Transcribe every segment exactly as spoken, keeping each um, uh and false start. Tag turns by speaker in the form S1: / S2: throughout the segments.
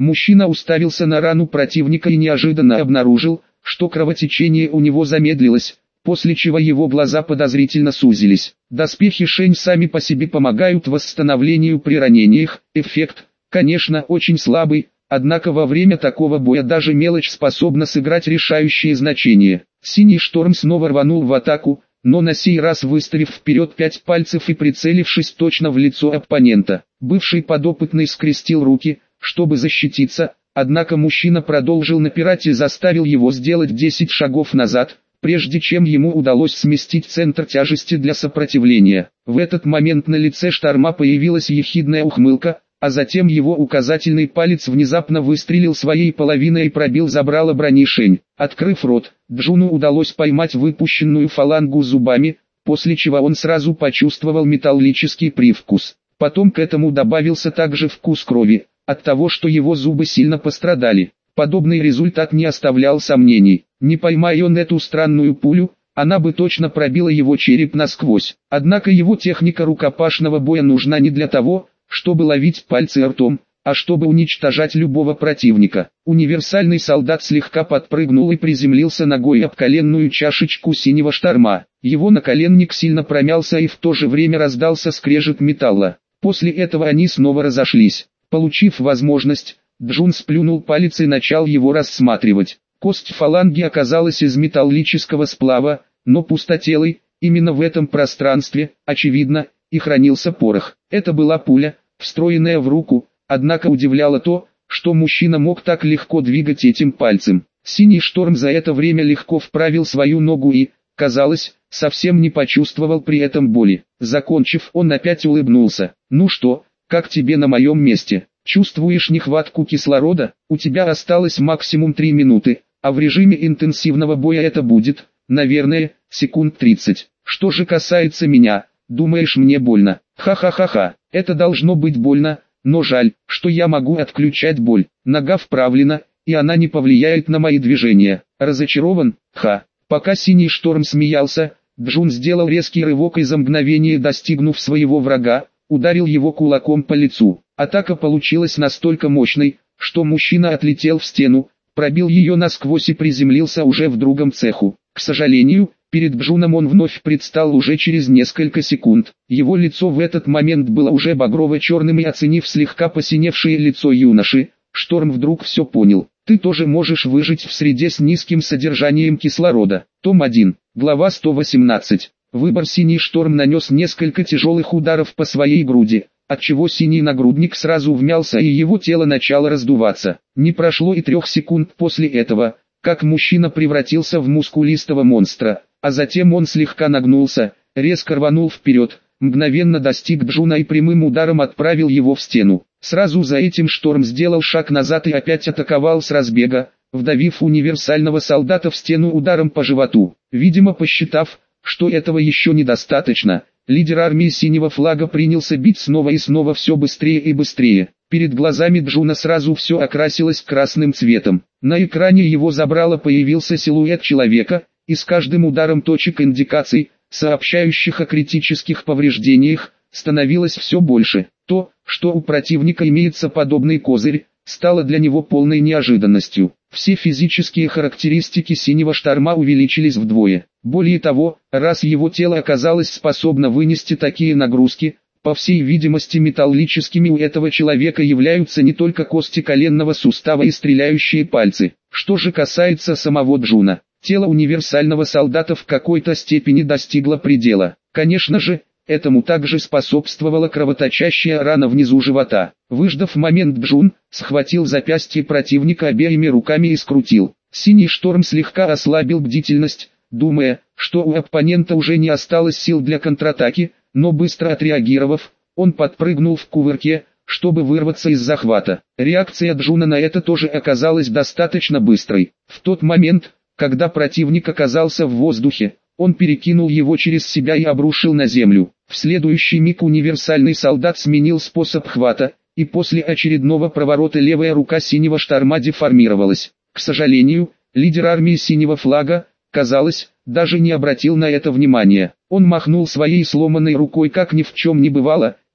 S1: Мужчина уставился на рану противника и неожиданно обнаружил, что кровотечение у него замедлилось, после чего его глаза подозрительно сузились. Доспехи Шень сами по себе помогают восстановлению при ранениях, эффект, конечно, очень слабый, однако во время такого боя даже мелочь способна сыграть решающее значение. Синий шторм снова рванул в атаку, но на сей раз выставив вперед пять пальцев и прицелившись точно в лицо оппонента. Бывший подопытный скрестил руки, чтобы защититься, однако мужчина продолжил напирать и заставил его сделать десять шагов назад, прежде чем ему удалось сместить центр тяжести для сопротивления. В этот момент на лице Шторма появилась ехидная ухмылка, а затем его указательный палец внезапно выстрелил своей половиной и пробил забрало брони Шень. Открыв рот, Джуну удалось поймать выпущенную фалангу зубами, после чего он сразу почувствовал металлический привкус. Потом к этому добавился также вкус крови, от того, что его зубы сильно пострадали. Подобный результат не оставлял сомнений. Не поймая он эту странную пулю, она бы точно пробила его череп насквозь. Однако его техника рукопашного боя нужна не для того, чтобы ловить пальцы ртом, а чтобы уничтожать любого противника. Универсальный солдат слегка подпрыгнул и приземлился ногой об коленную чашечку Синего Шторма. Его наколенник сильно промялся и в то же время раздался скрежет металла. После этого они снова разошлись. Получив возможность, Джун сплюнул палец и начал его рассматривать. Кость фаланги оказалась из металлического сплава, но пустотелой. Именно в этом пространстве, очевидно, и хранился порох. Это была пуля, встроенная в руку, однако удивляло то, что мужчина мог так легко двигать этим пальцем. Синий шторм за это время легко вправил свою ногу и, казалось, совсем не почувствовал при этом боли. Закончив, он опять улыбнулся. «Ну что, как тебе на моем месте? Чувствуешь нехватку кислорода? У тебя осталось максимум три минуты, а в режиме интенсивного боя это будет, наверное, секунд тридцать. Что же касается меня, думаешь, мне больно? Ха-ха-ха-ха, это должно быть больно, но жаль, что я могу отключать боль. Нога вправлена, и она не повлияет на мои движения. Разочарован? Ха». Пока Синий шторм смеялся, Джун сделал резкий рывок и за мгновение, достигнув своего врага, ударил его кулаком по лицу. Атака получилась настолько мощной, что мужчина отлетел в стену, пробил ее насквозь и приземлился уже в другом цеху. К сожалению, перед Джуном он вновь предстал уже через несколько секунд. Его лицо в этот момент было уже багрово-черным, и оценив слегка посиневшее лицо юноши, Шторм вдруг все понял. «Ты тоже можешь выжить в среде с низким содержанием кислорода». Том один, глава сто восемнадцать. Выбор. Синий шторм нанес несколько тяжелых ударов по своей груди, отчего синий нагрудник сразу вмялся и его тело начало раздуваться. Не прошло и трех секунд после этого, как мужчина превратился в мускулистого монстра, а затем он слегка нагнулся, резко рванул вперед, мгновенно достиг Джуна и прямым ударом отправил его в стену. Сразу за этим Шторм сделал шаг назад и опять атаковал с разбега, вдавив универсального солдата в стену ударом по животу. Видимо, посчитав, что этого еще недостаточно, лидер армии Синего Флага принялся бить снова и снова все быстрее и быстрее. Перед глазами Джуна сразу все окрасилось красным цветом. На экране его забрало появился силуэт человека, и с каждым ударом точек индикаций, сообщающих о критических повреждениях, становилось все больше. То, что у противника имеется подобный козырь, стало для него полной неожиданностью. Все физические характеристики Синего Шторма увеличились вдвое. Более того, раз его тело оказалось способно вынести такие нагрузки, по всей видимости металлическими у этого человека являются не только кости коленного сустава и стреляющие пальцы. Что же касается самого Джуна, тело универсального солдата в какой-то степени достигло предела. Конечно же, этому также способствовала кровоточащая рана внизу живота. Выждав момент, Джун схватил запястье противника обеими руками и скрутил. Синий шторм слегка ослабил бдительность, думая, что у оппонента уже не осталось сил для контратаки, но быстро отреагировав, он подпрыгнул в кувырке, чтобы вырваться из захвата. Реакция Джуна на это тоже оказалась достаточно быстрой. В тот момент, когда противник оказался в воздухе, он перекинул его через себя и обрушил на землю. В следующий миг универсальный солдат сменил способ хвата, и после очередного проворота левая рука Синего Шторма деформировалась. К сожалению, лидер армии Синего Флага, казалось, даже не обратил на это внимания. Он махнул своей сломанной рукой как ни в чем не бывало,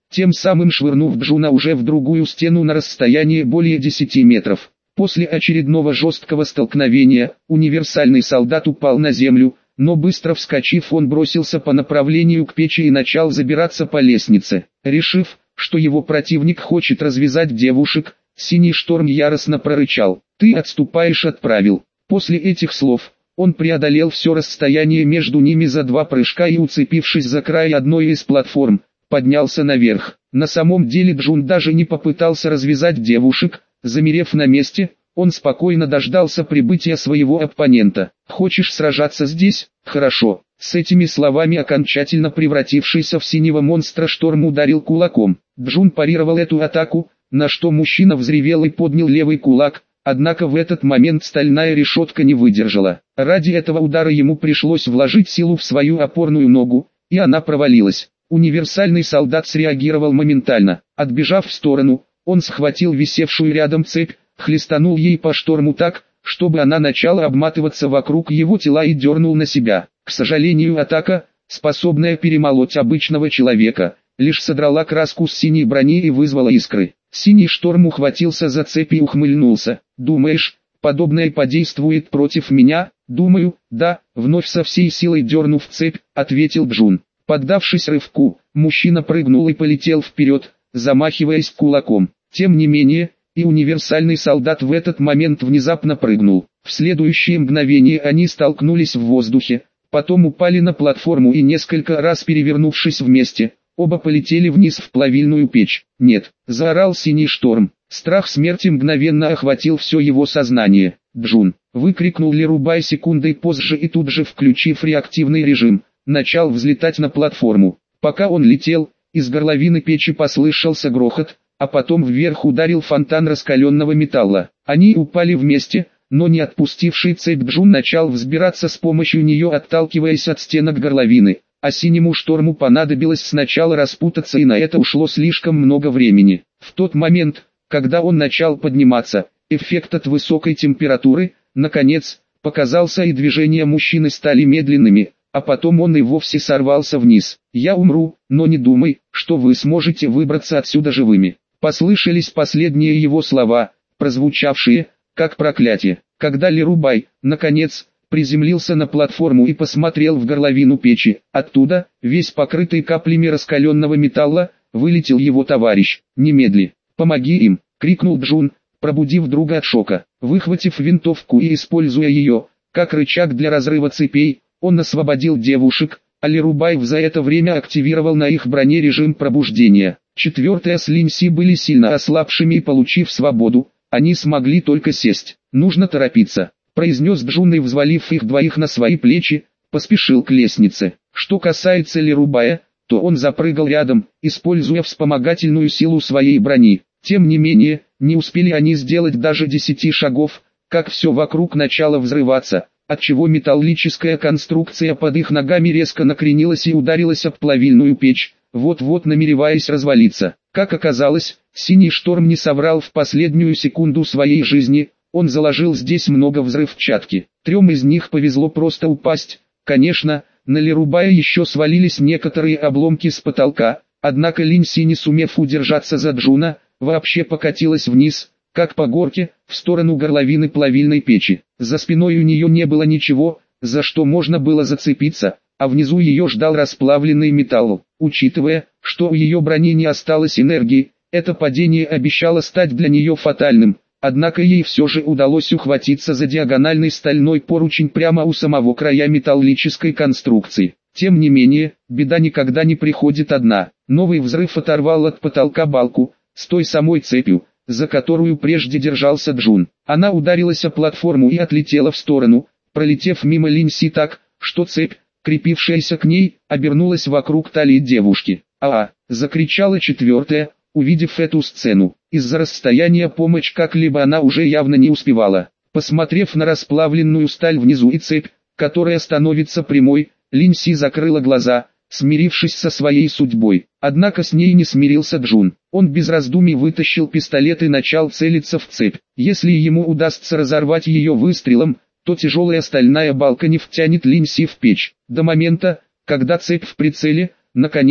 S1: тем самым швырнув Джуна уже в другую стену на расстояние более десяти метров. После очередного жесткого столкновения, универсальный солдат упал на землю, но быстро вскочив он бросился по направлению к печи и начал забираться по лестнице. Решив, что его противник хочет развязать девушек, Синий Шторм яростно прорычал: «Ты отступаешь от правил». После этих слов, он преодолел все расстояние между ними за два прыжка и, уцепившись за край одной из платформ, поднялся наверх. На самом деле Джун даже не попытался развязать девушек. Замерев на месте, он спокойно дождался прибытия своего оппонента. «Хочешь сражаться здесь? Хорошо». С этими словами окончательно превратившийся в синего монстра Шторм ударил кулаком. Джун парировал эту атаку, на что мужчина взревел и поднял левый кулак, однако в этот момент стальная решетка не выдержала. Ради этого удара ему пришлось вложить силу в свою опорную ногу, и она провалилась. Универсальный солдат среагировал моментально. Отбежав в сторону, он схватил висевшую рядом цепь, хлестанул ей по Шторму так, чтобы она начала обматываться вокруг его тела, и дернул на себя. К сожалению, атака, способная перемолоть обычного человека, лишь содрала краску с синей брони и вызвала искры. Синий Шторм ухватился за цепь и ухмыльнулся. «Думаешь, подобное подействует против меня?» «Думаю, да», — вновь со всей силой дернув цепь, ответил Джун. Поддавшись рывку, мужчина прыгнул и полетел вперед, замахиваясь кулаком. Тем не менее, и универсальный солдат в этот момент внезапно прыгнул. В следующее мгновение они столкнулись в воздухе, потом упали на платформу и, несколько раз перевернувшись вместе, оба полетели вниз в плавильную печь. «Нет!» — заорал Синий Шторм. Страх смерти мгновенно охватил все его сознание. «Джун!» — выкрикнул Лерубай секундой позже и, тут же включив реактивный режим, начал взлетать на платформу. Пока он летел, из горловины печи послышался грохот, а потом вверх ударил фонтан раскаленного металла. Они упали вместе, но не отпустивший цепь Джун начал взбираться с помощью нее, отталкиваясь от стенок горловины, а Синему Шторму понадобилось сначала распутаться, и на это ушло слишком много времени. В тот момент, когда он начал подниматься, эффект от высокой температуры, наконец, показался, и движения мужчины стали медленными, а потом он и вовсе сорвался вниз. «Я умру, но не думай, что вы сможете выбраться отсюда живыми». Послышались последние его слова, прозвучавшие, как проклятие. Когда Лерубай, наконец, приземлился на платформу и посмотрел в горловину печи, оттуда, весь покрытый каплями раскаленного металла, вылетел его товарищ. «Немедли! Помоги им!» — крикнул Джун, пробудив друга от шока. Выхватив винтовку и используя ее, как рычаг для разрыва цепей, он освободил девушек, а Лерубай за это время активировал на их броне режим пробуждения. Четвертая с Линси были сильно ослабшими, и, получив свободу, они смогли только сесть. «Нужно торопиться», — произнес Джун и, взвалив их двоих на свои плечи, поспешил к лестнице. Что касается Лерубая, то он запрыгал рядом, используя вспомогательную силу своей брони. Тем не менее, не успели они сделать даже десяти шагов, как все вокруг начало взрываться, отчего металлическая конструкция под их ногами резко накренилась и ударилась об плавильную печь, вот-вот намереваясь развалиться. Как оказалось, Синий Шторм не соврал в последнюю секунду своей жизни, он заложил здесь много взрывчатки. Трем из них повезло просто упасть. Конечно, на Лерубая еще свалились некоторые обломки с потолка, однако Линси, не сумев удержаться за Джуна, вообще покатилась вниз, как по горке, в сторону горловины плавильной печи. За спиной у нее не было ничего, за что можно было зацепиться, а внизу ее ждал расплавленный металл. Учитывая, что у ее брони не осталось энергии, это падение обещало стать для нее фатальным, однако ей все же удалось ухватиться за диагональный стальной поручень прямо у самого края металлической конструкции. Тем не менее, беда никогда не приходит одна. Новый взрыв оторвал от потолка балку, с той самой цепью, за которую прежде держался Джун. Она ударилась о платформу и отлетела в сторону, пролетев мимо Линси так, что цепь, крепившаяся к ней, обернулась вокруг талии девушки. «А-а!» — закричала четвертая, увидев эту сцену. Из-за расстояния помочь как-либо она уже явно не успевала. Посмотрев на расплавленную сталь внизу и цепь, которая становится прямой, Линси закрыла глаза, смирившись со своей судьбой. Однако с ней не смирился Джун. Он без раздумий вытащил пистолет и начал целиться в цепь. Если ему удастся разорвать ее выстрелом, то тяжелая стальная балка не втянет Линси в печь. До момента, когда цепь в прицеле, наконец,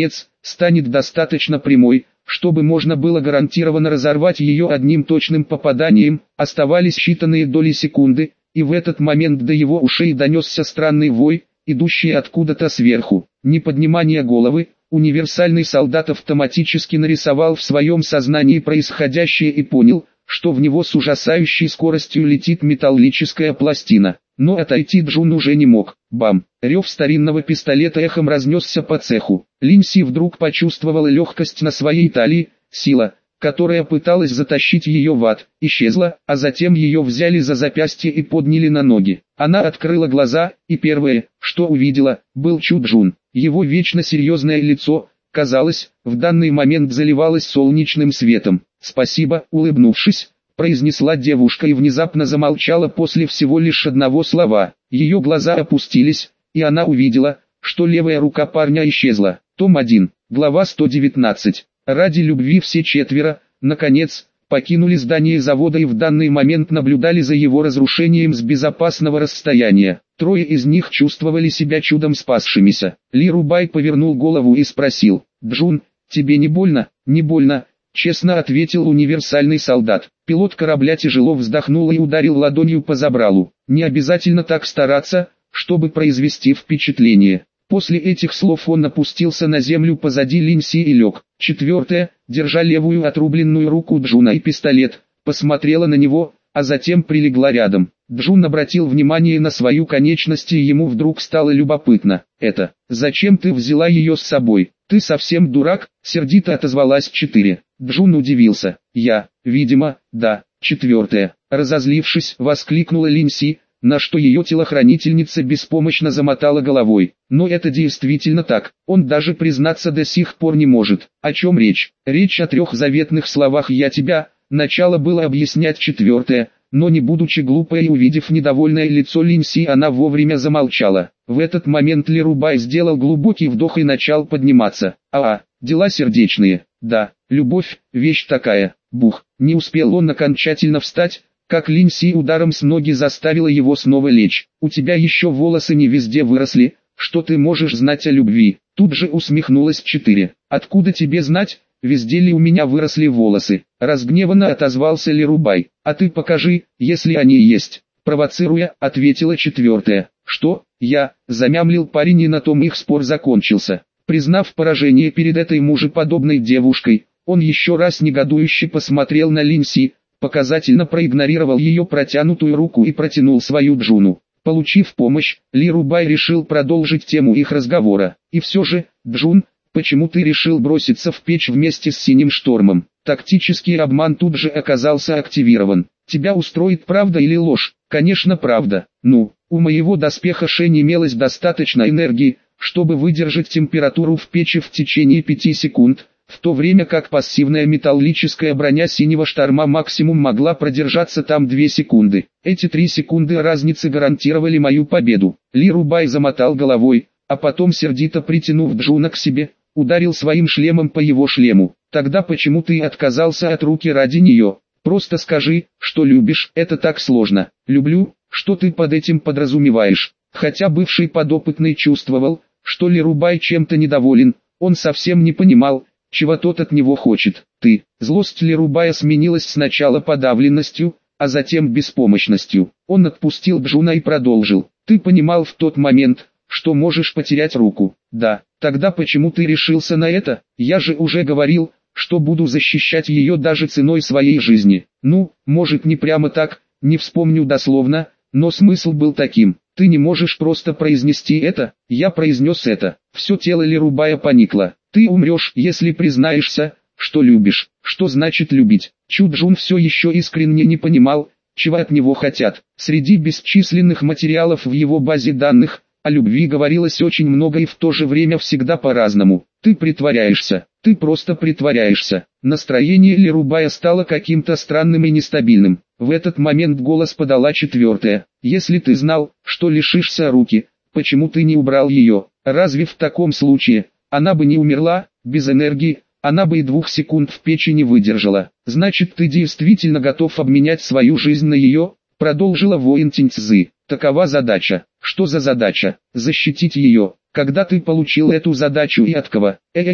S1: станет достаточно прямой, чтобы можно было гарантированно разорвать ее одним точным попаданием. Оставались считанные доли секунды, и в этот момент до его ушей донесся странный вой, идущий откуда-то сверху. Не поднимая головы, универсальный солдат автоматически нарисовал в своем сознании происходящее и понял, что в него с ужасающей скоростью летит металлическая пластина. Но отойти Джун уже не мог. Бам! Рев старинного пистолета эхом разнесся по цеху. Линси вдруг почувствовала легкость на своей талии, сила, которая пыталась затащить ее в ад, исчезла, а затем ее взяли за запястье и подняли на ноги. Она открыла глаза, и первое, что увидела, был Чу Джун. Его вечно серьезное лицо, казалось, в данный момент заливалось солнечным светом. «Спасибо», улыбнувшись, произнесла девушка и внезапно замолчала после всего лишь одного слова. Ее глаза опустились, и она увидела, что левая рука парня исчезла. Том один, глава сто девятнадцать. Ради любви все четверо, наконец, покинули здание завода и в данный момент наблюдали за его разрушением с безопасного расстояния. Трое из них чувствовали себя чудом спасшимися. Ли Рубай повернул голову и спросил: «Джун, тебе не больно?» «Не больно», честно ответил универсальный солдат. Пилот корабля тяжело вздохнул и ударил ладонью по забралу. «Не обязательно так стараться, чтобы произвести впечатление». После этих слов он опустился на землю позади Линси и лег. Четвертая, держа левую отрубленную руку Джуна и пистолет, посмотрела на него, а затем прилегла рядом. Джун обратил внимание на свою конечность, и ему вдруг стало любопытно. «Это, зачем ты взяла ее с собой? Ты совсем дурак?» — сердито отозвалась четыре. Джун удивился. «Я, видимо, да». Четвертая, разозлившись, воскликнула Линси, на что ее телохранительница беспомощно замотала головой. Но это действительно так, он даже признаться до сих пор не может. О чем речь? Речь о трех заветных словах «я тебя». Начало было объяснять четвертое, но не будучи глупой и увидев недовольное лицо Линси, она вовремя замолчала. В этот момент Ли Рубай сделал глубокий вдох и начал подниматься. А, дела сердечные. Да, любовь, вещь такая. Бух, не успел он окончательно встать, как Линси ударом с ноги заставила его снова лечь. «У тебя еще волосы не везде выросли, что ты можешь знать о любви?» Тут же усмехнулась четыре. «Откуда тебе знать, везде ли у меня выросли волосы?» Разгневанно отозвался Ли Рубай. «А ты покажи, если они есть». Провоцируя, ответила четвертая. «Что? Я?» Замямлил парень, и на том их спор закончился. Признав поражение перед этой мужеподобной девушкой, он еще раз негодующе посмотрел на Линси, показательно проигнорировал ее протянутую руку и протянул свою Джуну. Получив помощь, Ли Рубай решил продолжить тему их разговора. «И все же, Джун, почему ты решил броситься в печь вместе с Синим Штормом?» Тактический обман тут же оказался активирован. «Тебя устроит правда или ложь?» «Конечно правда. Ну, у моего доспеха Шень имелось достаточно энергии, чтобы выдержать температуру в печи в течение пяти секунд, в то время как пассивная металлическая броня Синего Шторма максимум могла продержаться там две секунды. Эти три секунды разницы гарантировали мою победу». Ли Рубай замотал головой, а потом, сердито притянув Джуна к себе, ударил своим шлемом по его шлему. «Тогда почему ты отказался от руки ради нее? Просто скажи, что любишь». «Это так сложно». «Люблю, что ты под этим подразумеваешь?» Хотя бывший подопытный чувствовал, что Ли Рубай чем-то недоволен, он совсем не понимал, чего тот от него хочет. «Ты». Злость Ли Рубая сменилась сначала подавленностью, а затем беспомощностью. Он отпустил Джуна и продолжил. «Ты понимал в тот момент, что можешь потерять руку?» «Да». «Тогда почему ты решился на это? Я же уже говорил, что буду защищать ее даже ценой своей жизни». «Ну, может, не прямо так, не вспомню дословно, но смысл был таким. Ты не можешь просто произнести это». «Я произнес это». Все тело Ли Рубая поникло. «Ты умрешь, если признаешься, что любишь». «Что значит любить?» Чу Джун все еще искренне не понимал, чего от него хотят. Среди бесчисленных материалов в его базе данных, о любви говорилось очень много и в то же время всегда по-разному. «Ты притворяешься, ты просто притворяешься». Настроение Ли Рубая стало каким-то странным и нестабильным. В этот момент голос подала четвертая. «Если ты знал, что лишишься руки, почему ты не убрал ее? Разве в таком случае она бы не умерла? Без энергии она бы и двух секунд в печи не выдержала». «Значит, ты действительно готов обменять свою жизнь на ее?» Продолжила воин Тиньцзы. «Такова задача». «Что за задача?» «Защитить ее». «Когда ты получил эту задачу и от кого?» «Э-э-э»,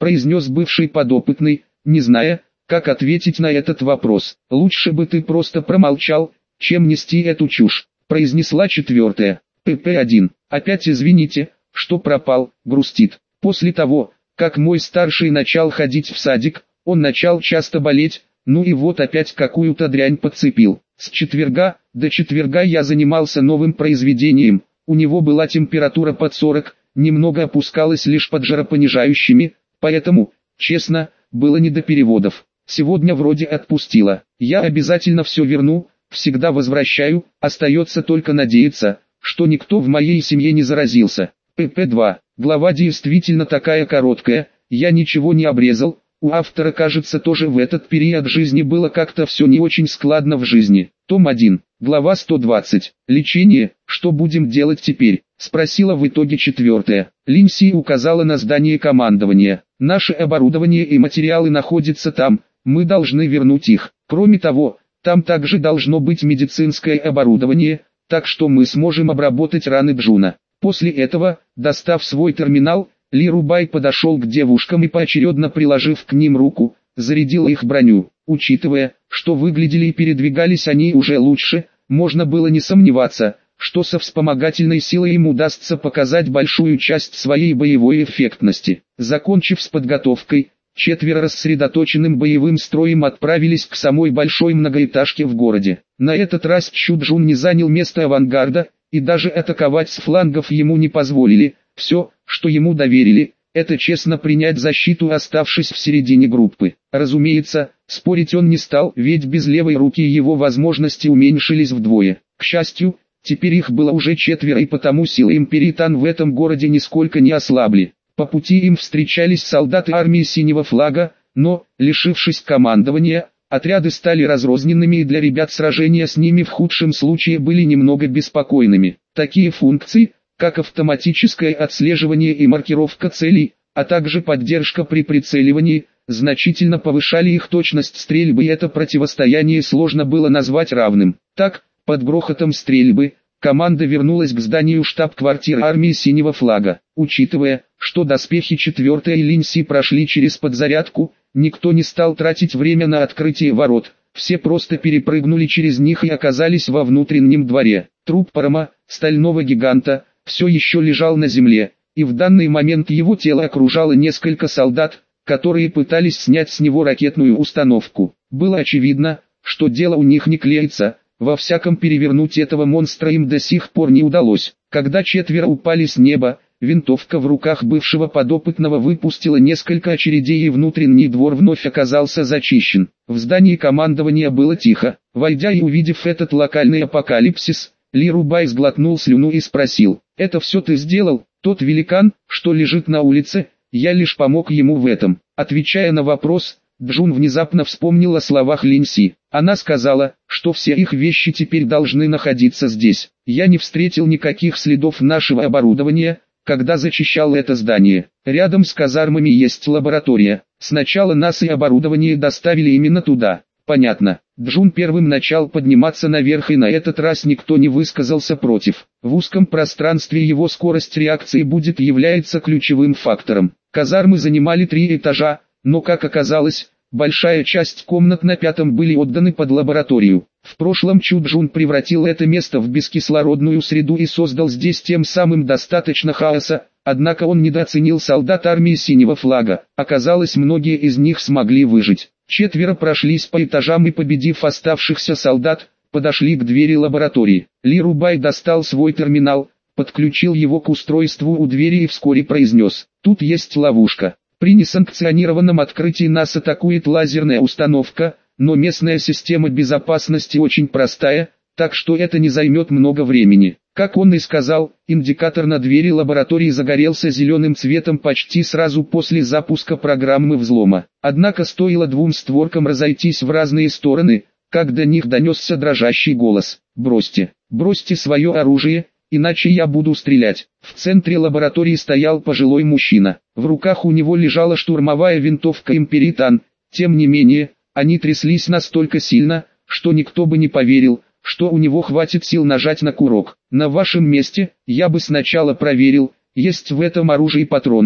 S1: произнес бывший подопытный, не зная, как ответить на этот вопрос. «Лучше бы ты просто промолчал, чем нести эту чушь», произнесла четвертая. П П один. «Опять извините, что пропал», грустит. «После того, как мой старший начал ходить в садик, он начал часто болеть, ну и вот опять какую-то дрянь подцепил. С четверга до четверга я занимался новым произведением, у него была температура под сорок, немного опускалась лишь под жаропонижающими, поэтому, честно, было не до переводов. Сегодня вроде отпустила. Я обязательно все верну, всегда возвращаю, остается только надеяться, что никто в моей семье не заразился». П П два. Глава действительно такая короткая, я ничего не обрезал. У автора, кажется, тоже в этот период жизни было как-то все не очень складно в жизни. Том один. Глава сто двадцать. Лечение. Что будем делать теперь? Спросила в итоге четвертая. Линси указала на здание командования. Наше оборудование и материалы находятся там, мы должны вернуть их. Кроме того, там также должно быть медицинское оборудование, так что мы сможем обработать раны Джуна. После этого, достав свой терминал, Ли Рубай подошел к девушкам и поочередно приложив к ним руку, зарядил их броню. Учитывая, что выглядели и передвигались они уже лучше, можно было не сомневаться, что со вспомогательной силой им удастся показать большую часть своей боевой эффектности. Закончив с подготовкой, четверо рассредоточенным боевым строем отправились к самой большой многоэтажке в городе. На этот раз Чу Джун не занял место авангарда, и даже атаковать с флангов ему не позволили. Все, что ему доверили, это честно принять защиту, оставшись в середине группы. Разумеется, спорить он не стал, ведь без левой руки его возможности уменьшились вдвое. К счастью, теперь их было уже четверо, и потому силы Империи Тан в этом городе нисколько не ослабли. По пути им встречались солдаты армии Синего Флага, но, лишившись командования, отряды стали разрозненными, и для ребят сражения с ними в худшем случае были немного беспокойными. Такие функции, как автоматическое отслеживание и маркировка целей, а также поддержка при прицеливании, значительно повышали их точность стрельбы, и это противостояние сложно было назвать равным. Так, под грохотом стрельбы, команда вернулась к зданию штаб-квартиры армии Синего Флага. Учитывая, что доспехи четвертой и Линси прошли через подзарядку, никто не стал тратить время на открытие ворот, все просто перепрыгнули через них и оказались во внутреннем дворе. Труп Парама, стального гиганта, все еще лежал на земле, и в данный момент его тело окружало несколько солдат, которые пытались снять с него ракетную установку. Было очевидно, что дело у них не клеится, во всяком перевернуть этого монстра им до сих пор не удалось. Когда четверо упали с неба, винтовка в руках бывшего подопытного выпустила несколько очередей, и внутренний двор вновь оказался зачищен. В здании командования было тихо. Войдя и увидев этот локальный апокалипсис, Ли Рубай сглотнул слюну и спросил: «Это все ты сделал? Тот великан, что лежит на улице, я лишь помог ему в этом». Отвечая на вопрос, Джун внезапно вспомнил о словах Линси. Она сказала, что все их вещи теперь должны находиться здесь. Я не встретил никаких следов нашего оборудования, когда зачищал это здание. Рядом с казармами есть лаборатория. Сначала нас и оборудование доставили именно туда. Понятно. Джун первым начал подниматься наверх, и на этот раз никто не высказался против. В узком пространстве его скорость реакции будет является ключевым фактором. Казармы занимали три этажа, но, как оказалось, большая часть комнат на пятом были отданы под лабораторию. В прошлом Чу Джун превратил это место в бескислородную среду и создал здесь тем самым достаточно хаоса, однако он недооценил солдат армии Синего Флага. Оказалось, многие из них смогли выжить. Четверо прошлись по этажам и, победив оставшихся солдат, подошли к двери лаборатории. Ли Рубай достал свой терминал, подключил его к устройству у двери и вскоре произнес: «Тут есть ловушка. При несанкционированном открытии нас атакует лазерная установка, но местная система безопасности очень простая, так что это не займет много времени». Как он и сказал, индикатор на двери лаборатории загорелся зеленым цветом почти сразу после запуска программы взлома. Однако стоило двум створкам разойтись в разные стороны, как до них донесся дрожащий голос: «Бросьте, бросьте свое оружие, иначе я буду стрелять». В центре лаборатории стоял пожилой мужчина. В руках у него лежала штурмовая винтовка Империи Тан. Тем не менее, они тряслись настолько сильно, что никто бы не поверил, что у него хватит сил нажать на курок. «На вашем месте, я бы сначала проверил, есть в этом оружии патроны»,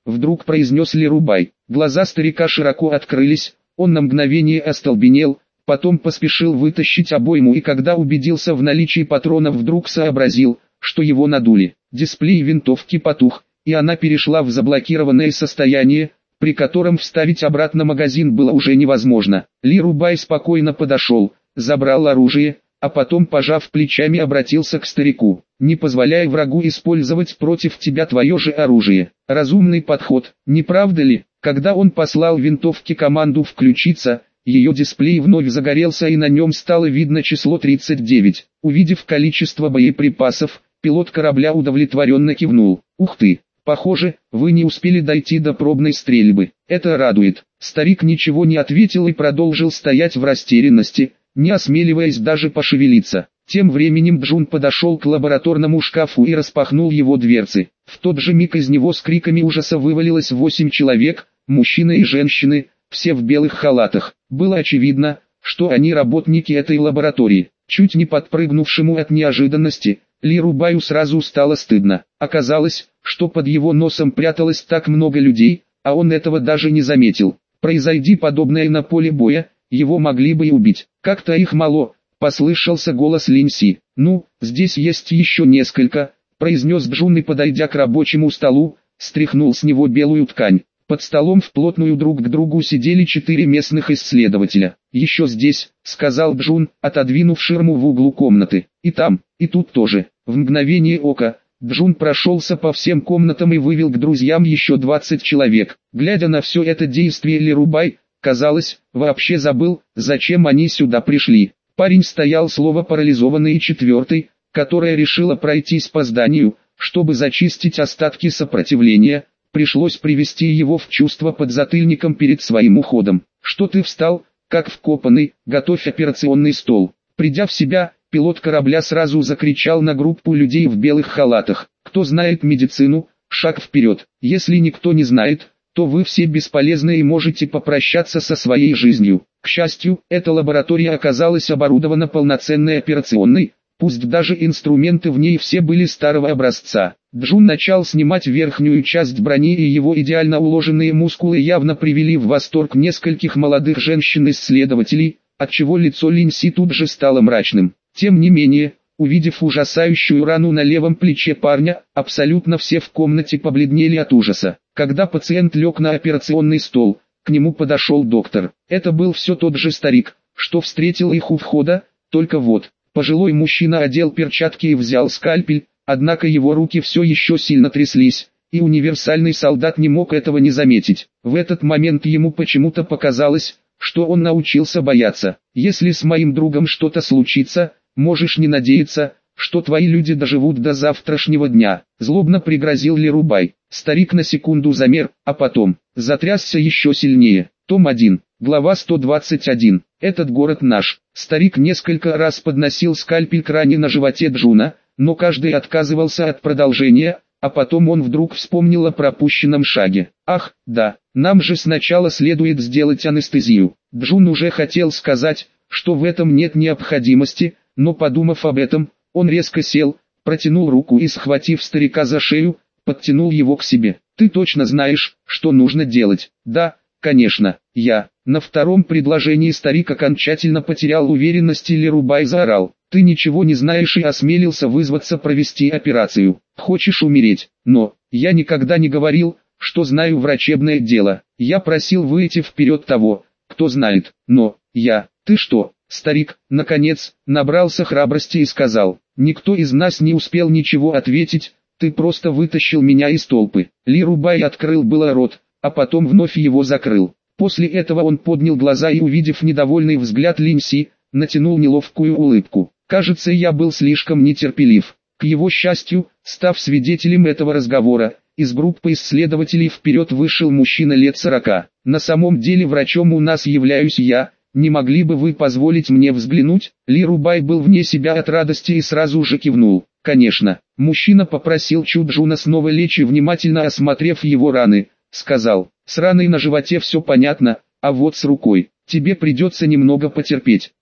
S1: вдруг произнес Ли Рубай. Глаза старика широко открылись, он на мгновение остолбенел, потом поспешил вытащить обойму и когда убедился в наличии патронов, вдруг сообразил, что его надули. Дисплей винтовки потух, и она перешла в заблокированное состояние, при котором вставить обратно магазин было уже невозможно. Ли Рубай спокойно подошел, забрал оружие, а потом, пожав плечами, обратился к старику. «Не позволяй врагу использовать против тебя твое же оружие. Разумный подход, не правда ли?» Когда он послал винтовке команду включиться, ее дисплей вновь загорелся и на нем стало видно число тридцать девять. Увидев количество боеприпасов, пилот корабля удовлетворенно кивнул. «Ух ты! Похоже, вы не успели дойти до пробной стрельбы. Это радует». Старик ничего не ответил и продолжил стоять в растерянности, не осмеливаясь даже пошевелиться. Тем временем Джун подошел к лабораторному шкафу и распахнул его дверцы. В тот же миг из него с криками ужаса вывалилось восемь человек, мужчины и женщины, все в белых халатах. Было очевидно, что они работники этой лаборатории. Чуть не подпрыгнувшему от неожиданности, Ли Рубаю сразу стало стыдно. Оказалось, что под его носом пряталось так много людей, а он этого даже не заметил. Произойди подобное на поле боя, его могли бы и убить. Как-то их мало, послышался голос Линси. «Ну, здесь есть еще несколько», произнес Джун и, подойдя к рабочему столу, стряхнул с него белую ткань. Под столом вплотную друг к другу сидели четыре местных исследователя. «Еще здесь», — сказал Джун, отодвинув ширму в углу комнаты. «И там, и тут тоже». В мгновение ока, Джун прошелся по всем комнатам и вывел к друзьям еще двадцать человек. Глядя на все это действие, Ли Рубай, казалось, вообще забыл, зачем они сюда пришли. Парень стоял словно парализованный, и четвертый, которая решила пройтись по зданию, чтобы зачистить остатки сопротивления, пришлось привести его в чувство подзатыльником перед своим уходом. «Что ты встал, как вкопанный, готовь операционный стол». Придя в себя, пилот корабля сразу закричал на группу людей в белых халатах. «Кто знает медицину, шаг вперед. Если никто не знает, то вы все бесполезны и можете попрощаться со своей жизнью». К счастью, эта лаборатория оказалась оборудована полноценной операционной, пусть даже инструменты в ней все были старого образца. Джун начал снимать верхнюю часть брони, и его идеально уложенные мускулы явно привели в восторг нескольких молодых женщин-исследователей, отчего лицо Линси тут же стало мрачным. Тем не менее, увидев ужасающую рану на левом плече парня, абсолютно все в комнате побледнели от ужаса. Когда пациент лег на операционный стол, к нему подошел доктор. Это был все тот же старик, что встретил их у входа, только вот, пожилой мужчина одел перчатки и взял скальпель, однако его руки все еще сильно тряслись, и универсальный солдат не мог этого не заметить. В этот момент ему почему-то показалось, что он научился бояться. «Если с моим другом что-то случится, можешь не надеяться, что твои люди доживут до завтрашнего дня», злобно пригрозил Ли Рубай. Старик на секунду замер, а потом затрясся еще сильнее. Том один, глава сто двадцать один. «Этот город наш». Старик несколько раз подносил скальпель к ране на животе Джуна, но каждый отказывался от продолжения, а потом он вдруг вспомнил о пропущенном шаге. «Ах, да, нам же сначала следует сделать анестезию». Джун уже хотел сказать, что в этом нет необходимости, но подумав об этом, он резко сел, протянул руку и, схватив старика за шею, подтянул его к себе. «Ты точно знаешь, что нужно делать?» «Да, конечно, я». На втором предложении старик окончательно потерял уверенность, и Ли Рубай заорал: «Ты ничего не знаешь и осмелился вызваться провести операцию. Хочешь умереть?» «Но, я никогда не говорил, что знаю врачебное дело. Я просил выйти вперед того, кто знает. Но, я, ты что?» Старик, наконец, набрался храбрости и сказал: «Никто из нас не успел ничего ответить, ты просто вытащил меня из толпы». Ли Рубай открыл было рот, а потом вновь его закрыл. После этого он поднял глаза и, увидев недовольный взгляд Линси, натянул неловкую улыбку. «Кажется, я был слишком нетерпелив». К его счастью, став свидетелем этого разговора, из группы исследователей вперед вышел мужчина лет сорока. «На самом деле врачом у нас являюсь я. Не могли бы вы позволить мне взглянуть?» Ли Рубай был вне себя от радости и сразу же кивнул. «Конечно». Мужчина попросил Чуджуна снова лечь и, внимательно осмотрев его раны, сказал: «С раной на животе все понятно, а вот с рукой тебе придется немного потерпеть».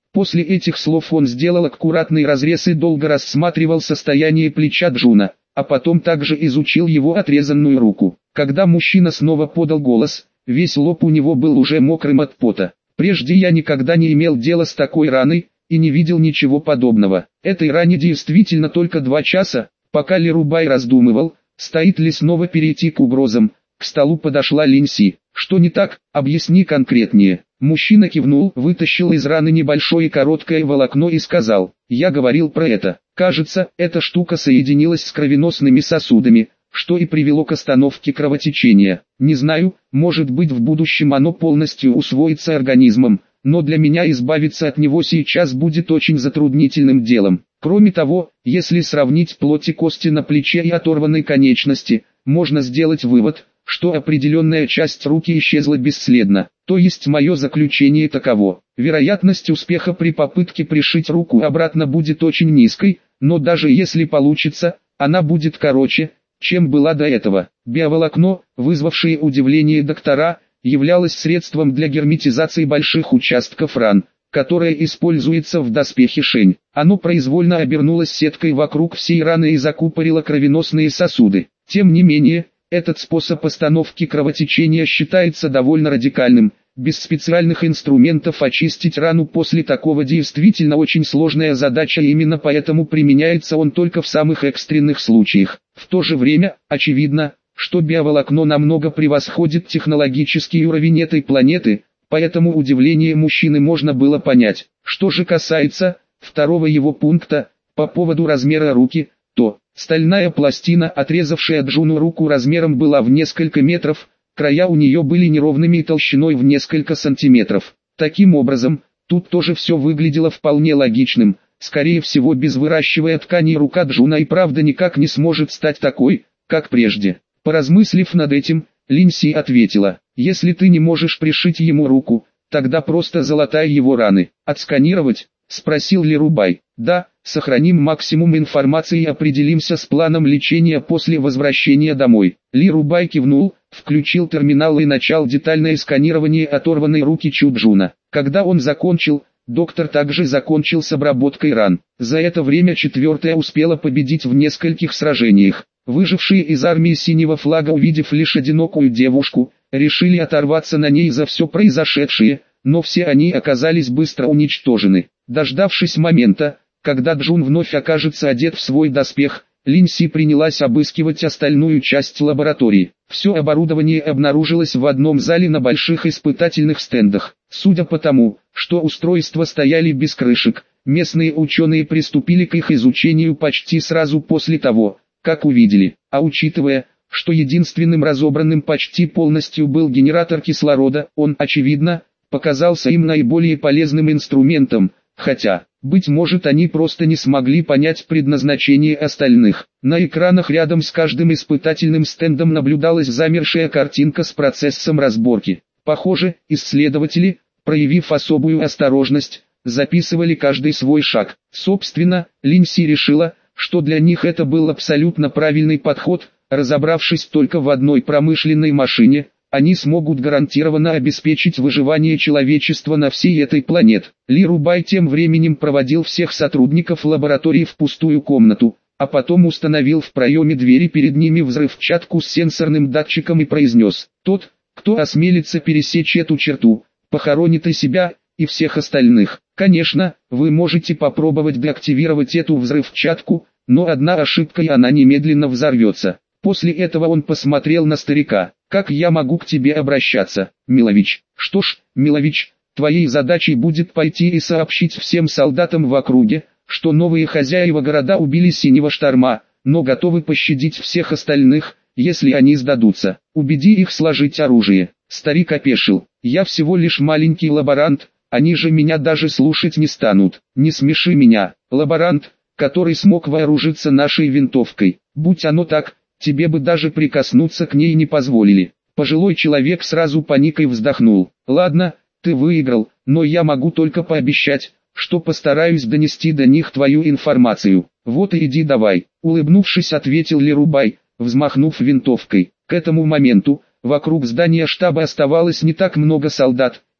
S1: После этих слов он сделал аккуратный разрез и долго рассматривал состояние плеча Джуна, а потом также изучил его отрезанную руку. Когда мужчина снова подал голос, весь лоб у него был уже мокрым от пота. Прежде я никогда не имел дела с такой раной, и не видел ничего подобного. Этой ране действительно только два часа, пока Лирубай раздумывал, стоит ли снова перейти к угрозам. К столу подошла Линси. «Что не так? Объясни конкретнее». Мужчина кивнул, вытащил из раны небольшое короткое волокно и сказал: «Я говорил про это. Кажется, эта штука соединилась с кровеносными сосудами, что и привело к остановке кровотечения. Не знаю, может быть в будущем оно полностью усвоится организмом, но для меня избавиться от него сейчас будет очень затруднительным делом. Кроме того, если сравнить плоть и кости на плече и оторванной конечности, можно сделать вывод, что определенная часть руки исчезла бесследно. То есть мое заключение таково: вероятность успеха при попытке пришить руку обратно будет очень низкой, но даже если получится, она будет короче, чем была до этого». Биоволокно, вызвавшее удивление доктора, являлось средством для герметизации больших участков ран, которое используется в доспехе Шень. Оно произвольно обернулось сеткой вокруг всей раны и закупорило кровеносные сосуды. Тем не менее, этот способ остановки кровотечения считается довольно радикальным. Без специальных инструментов очистить рану после такого действительно очень сложная задача, и именно поэтому применяется он только в самых экстренных случаях. В то же время, очевидно, что биоволокно намного превосходит технологический уровень этой планеты, поэтому удивление мужчины можно было понять. Что же касается второго его пункта, по поводу размера руки, то стальная пластина, отрезавшая Джуну руку размером, была в несколько метров, края у нее были неровными и толщиной в несколько сантиметров. Таким образом, тут тоже все выглядело вполне логичным. Скорее всего, без выращивания ткани рука Джуна и правда никак не сможет стать такой, как прежде. Поразмыслив над этим, Линси ответила: «Если ты не можешь пришить ему руку, тогда просто залатай его раны». «Отсканировать?» — спросил Лирубай. «Да, сохраним максимум информации и определимся с планом лечения после возвращения домой». Лирубай кивнул, включил терминал и начал детальное сканирование оторванной руки Чуджуна. Когда он закончил, доктор также закончил с обработкой ран. За это время четвертая успела победить в нескольких сражениях. Выжившие из армии Синего Флага, увидев лишь одинокую девушку, решили оторваться на ней за все произошедшее, но все они оказались быстро уничтожены. Дождавшись момента, когда Джун вновь окажется одет в свой доспех, Линси принялась обыскивать остальную часть лаборатории. Все оборудование обнаружилось в одном зале на больших испытательных стендах. Судя по тому, что устройства стояли без крышек, местные ученые приступили к их изучению почти сразу после того, как увидели. А учитывая, что единственным разобранным почти полностью был генератор кислорода, он, очевидно, показался им наиболее полезным инструментом, хотя, быть может, они просто не смогли понять предназначение остальных. На экранах рядом с каждым испытательным стендом наблюдалась замершая картинка с процессом разборки. Похоже, исследователи, проявив особую осторожность, записывали каждый свой шаг. Собственно, Линси решила, что для них это был абсолютно правильный подход. Разобравшись только в одной промышленной машине, они смогут гарантированно обеспечить выживание человечества на всей этой планете. Лирубай тем временем проводил всех сотрудников лаборатории в пустую комнату, а потом установил в проеме двери перед ними взрывчатку с сенсорным датчиком и произнес: «Тот, кто осмелится пересечь эту черту, похоронит и себя, и всех остальных. Конечно, вы можете попробовать деактивировать эту взрывчатку, но одна ошибка и она немедленно взорвется». После этого он посмотрел на старика. «Как я могу к тебе обращаться, Милович?» «Что ж, Милович, твоей задачей будет пойти и сообщить всем солдатам в округе, что новые хозяева города убили Синего Шторма, но готовы пощадить всех остальных, если они сдадутся. Убеди их сложить оружие». Старик опешил. «Я всего лишь маленький лаборант, они же меня даже слушать не станут». «Не смеши меня, лаборант, который смог вооружиться нашей винтовкой. Будь оно так, тебе бы даже прикоснуться к ней не позволили». Пожилой человек сразу паникой вздохнул. «Ладно, ты выиграл, но я могу только пообещать, что постараюсь донести до них твою информацию». «Вот и иди давай», — улыбнувшись, ответил Лирубай, взмахнув винтовкой. К этому моменту, вокруг здания штаба оставалось не так много солдат,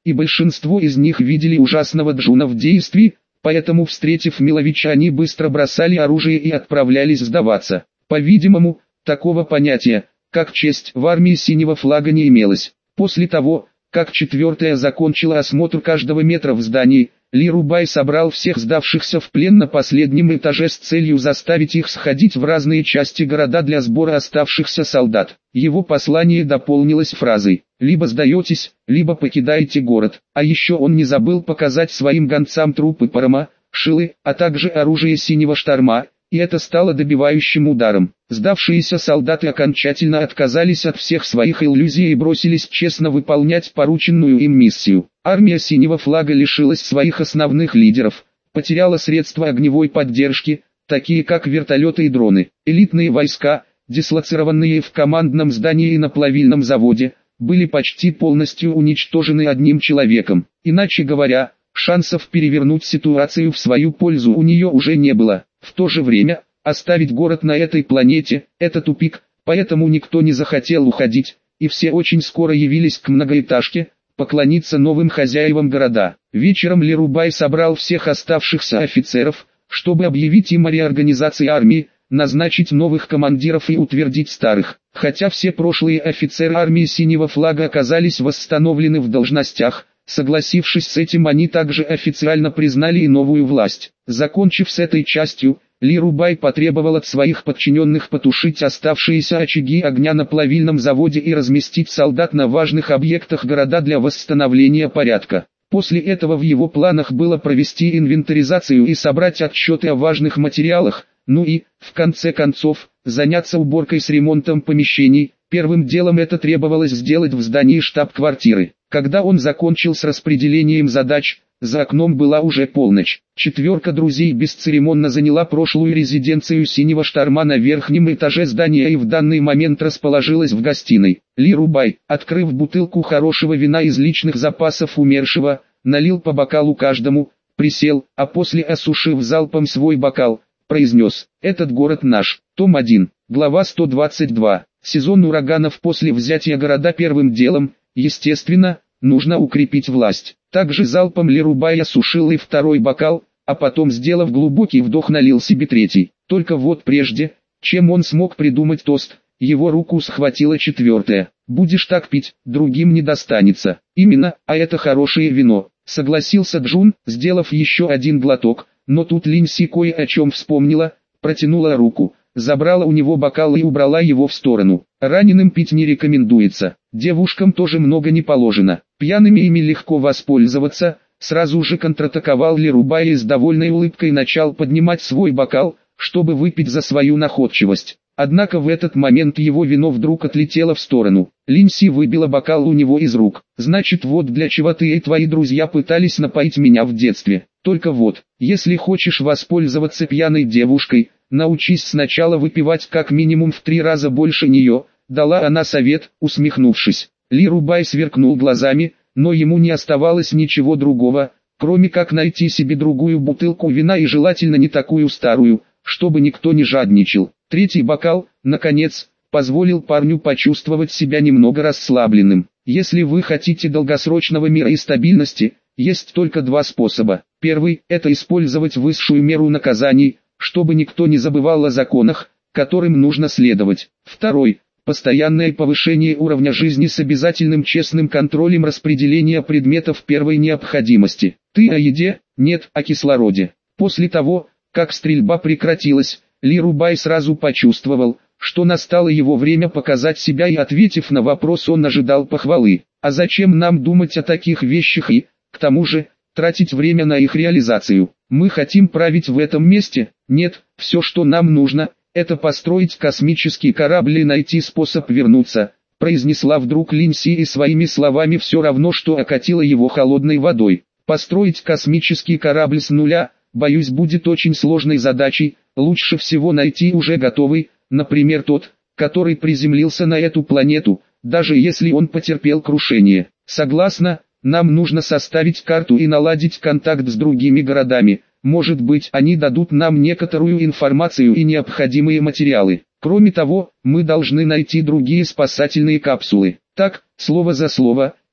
S1: и большинство из них видели ужасного Джуна в действии, поэтому, встретив Миловича, они быстро бросали оружие и отправлялись сдаваться. По-видимому, такого понятия, как честь, в армии синего флага не имелось. После того, как четвертая закончила осмотр каждого метра в здании, Ли Рубай собрал всех сдавшихся в плен на последнем этаже с целью заставить их сходить в разные части города для сбора оставшихся солдат. Его послание дополнилось фразой: «Либо сдаетесь, либо покидаете город». А еще он не забыл показать своим гонцам трупы Парама, Шилы, а также оружие Синего Шторма, и это стало добивающим ударом. Сдавшиеся солдаты окончательно отказались от всех своих иллюзий и бросились честно выполнять порученную им миссию. Армия Синего Флага лишилась своих основных лидеров, потеряла средства огневой поддержки, такие как вертолеты и дроны. Элитные войска, дислоцированные в командном здании и на плавильном заводе, были почти полностью уничтожены одним человеком. Иначе говоря, шансов перевернуть ситуацию в свою пользу у нее уже не было. В то же время, оставить город на этой планете – это тупик, поэтому никто не захотел уходить, и все очень скоро явились к многоэтажке, поклониться новым хозяевам города. Вечером Ли Рубай собрал всех оставшихся офицеров, чтобы объявить им о реорганизации армии, назначить новых командиров и утвердить старых. Хотя все прошлые офицеры армии Синего Флага оказались восстановлены в должностях, согласившись с этим, они также официально признали и новую власть. Закончив с этой частью, Ли Рубай потребовал от своих подчиненных потушить оставшиеся очаги огня на плавильном заводе и разместить солдат на важных объектах города для восстановления порядка. После этого в его планах было провести инвентаризацию и собрать отчеты о важных материалах, ну и, в конце концов, заняться уборкой с ремонтом помещений. Первым делом это требовалось сделать в здании штаб-квартиры. Когда он закончил с распределением задач, за окном была уже полночь. Четверка друзей бесцеремонно заняла прошлую резиденцию Синего Шторма на верхнем этаже здания и в данный момент расположилась в гостиной. Ли Рубай, открыв бутылку хорошего вина из личных запасов умершего, налил по бокалу каждому, присел, а после, осушив залпом свой бокал, произнес: «Этот город наш». Том один, глава сто двадцать два. Сезон ураганов. После взятия города первым делом, естественно, нужно укрепить власть. Также залпом Ли Рубай осушил и второй бокал, а потом, сделав глубокий вдох, налил себе третий. Только вот прежде, чем он смог придумать тост, его руку схватила четвертая. «Будешь так пить, другим не достанется». «Именно, а это хорошее вино», согласился Джун, сделав еще один глоток, но тут Линси кое о чем вспомнила, протянула руку, забрала у него бокал и убрала его в сторону. Раненым пить не рекомендуется, девушкам тоже много не положено, пьяными ими легко воспользоваться. Сразу же контратаковал Ли Рубай и с довольной улыбкой начал поднимать свой бокал, чтобы выпить за свою находчивость. Однако в этот момент его вино вдруг отлетело в сторону. Линси выбила бокал у него из рук. «Значит, вот для чего ты и твои друзья пытались напоить меня в детстве. Только вот, если хочешь воспользоваться пьяной девушкой, научись сначала выпивать как минимум в три раза больше нее», дала она совет, усмехнувшись. Ли Рубай сверкнул глазами, но ему не оставалось ничего другого, кроме как найти себе другую бутылку вина и желательно не такую старую, чтобы никто не жадничал. Третий бокал, наконец, позволил парню почувствовать себя немного расслабленным. Если вы хотите долгосрочного мира и стабильности, есть только два способа. Первый – это использовать высшую меру наказаний, чтобы никто не забывал о законах, которым нужно следовать. Второй – постоянное повышение уровня жизни с обязательным честным контролем распределения предметов первой необходимости. Ты о еде? Нет, о кислороде. После того, как стрельба прекратилась, Ли Рубай сразу почувствовал, что настало его время показать себя, и, ответив на вопрос, он ожидал похвалы. А зачем нам думать о таких вещах и, к тому же, тратить время на их реализацию? Мы хотим править в этом месте? Нет, все, что нам нужно, это построить космический корабль и найти способ вернуться, произнесла вдруг Линси и своими словами все равно, что окатила его холодной водой. Построить космический корабль с нуля, боюсь, будет очень сложной задачей. Лучше всего найти уже готовый, например тот, который приземлился на эту планету, даже если он потерпел крушение. Согласна, нам нужно составить карту и наладить контакт с другими городами. Может быть, они дадут нам некоторую информацию и необходимые материалы. Кроме того, мы должны найти другие спасательные капсулы. Так, слово за слово,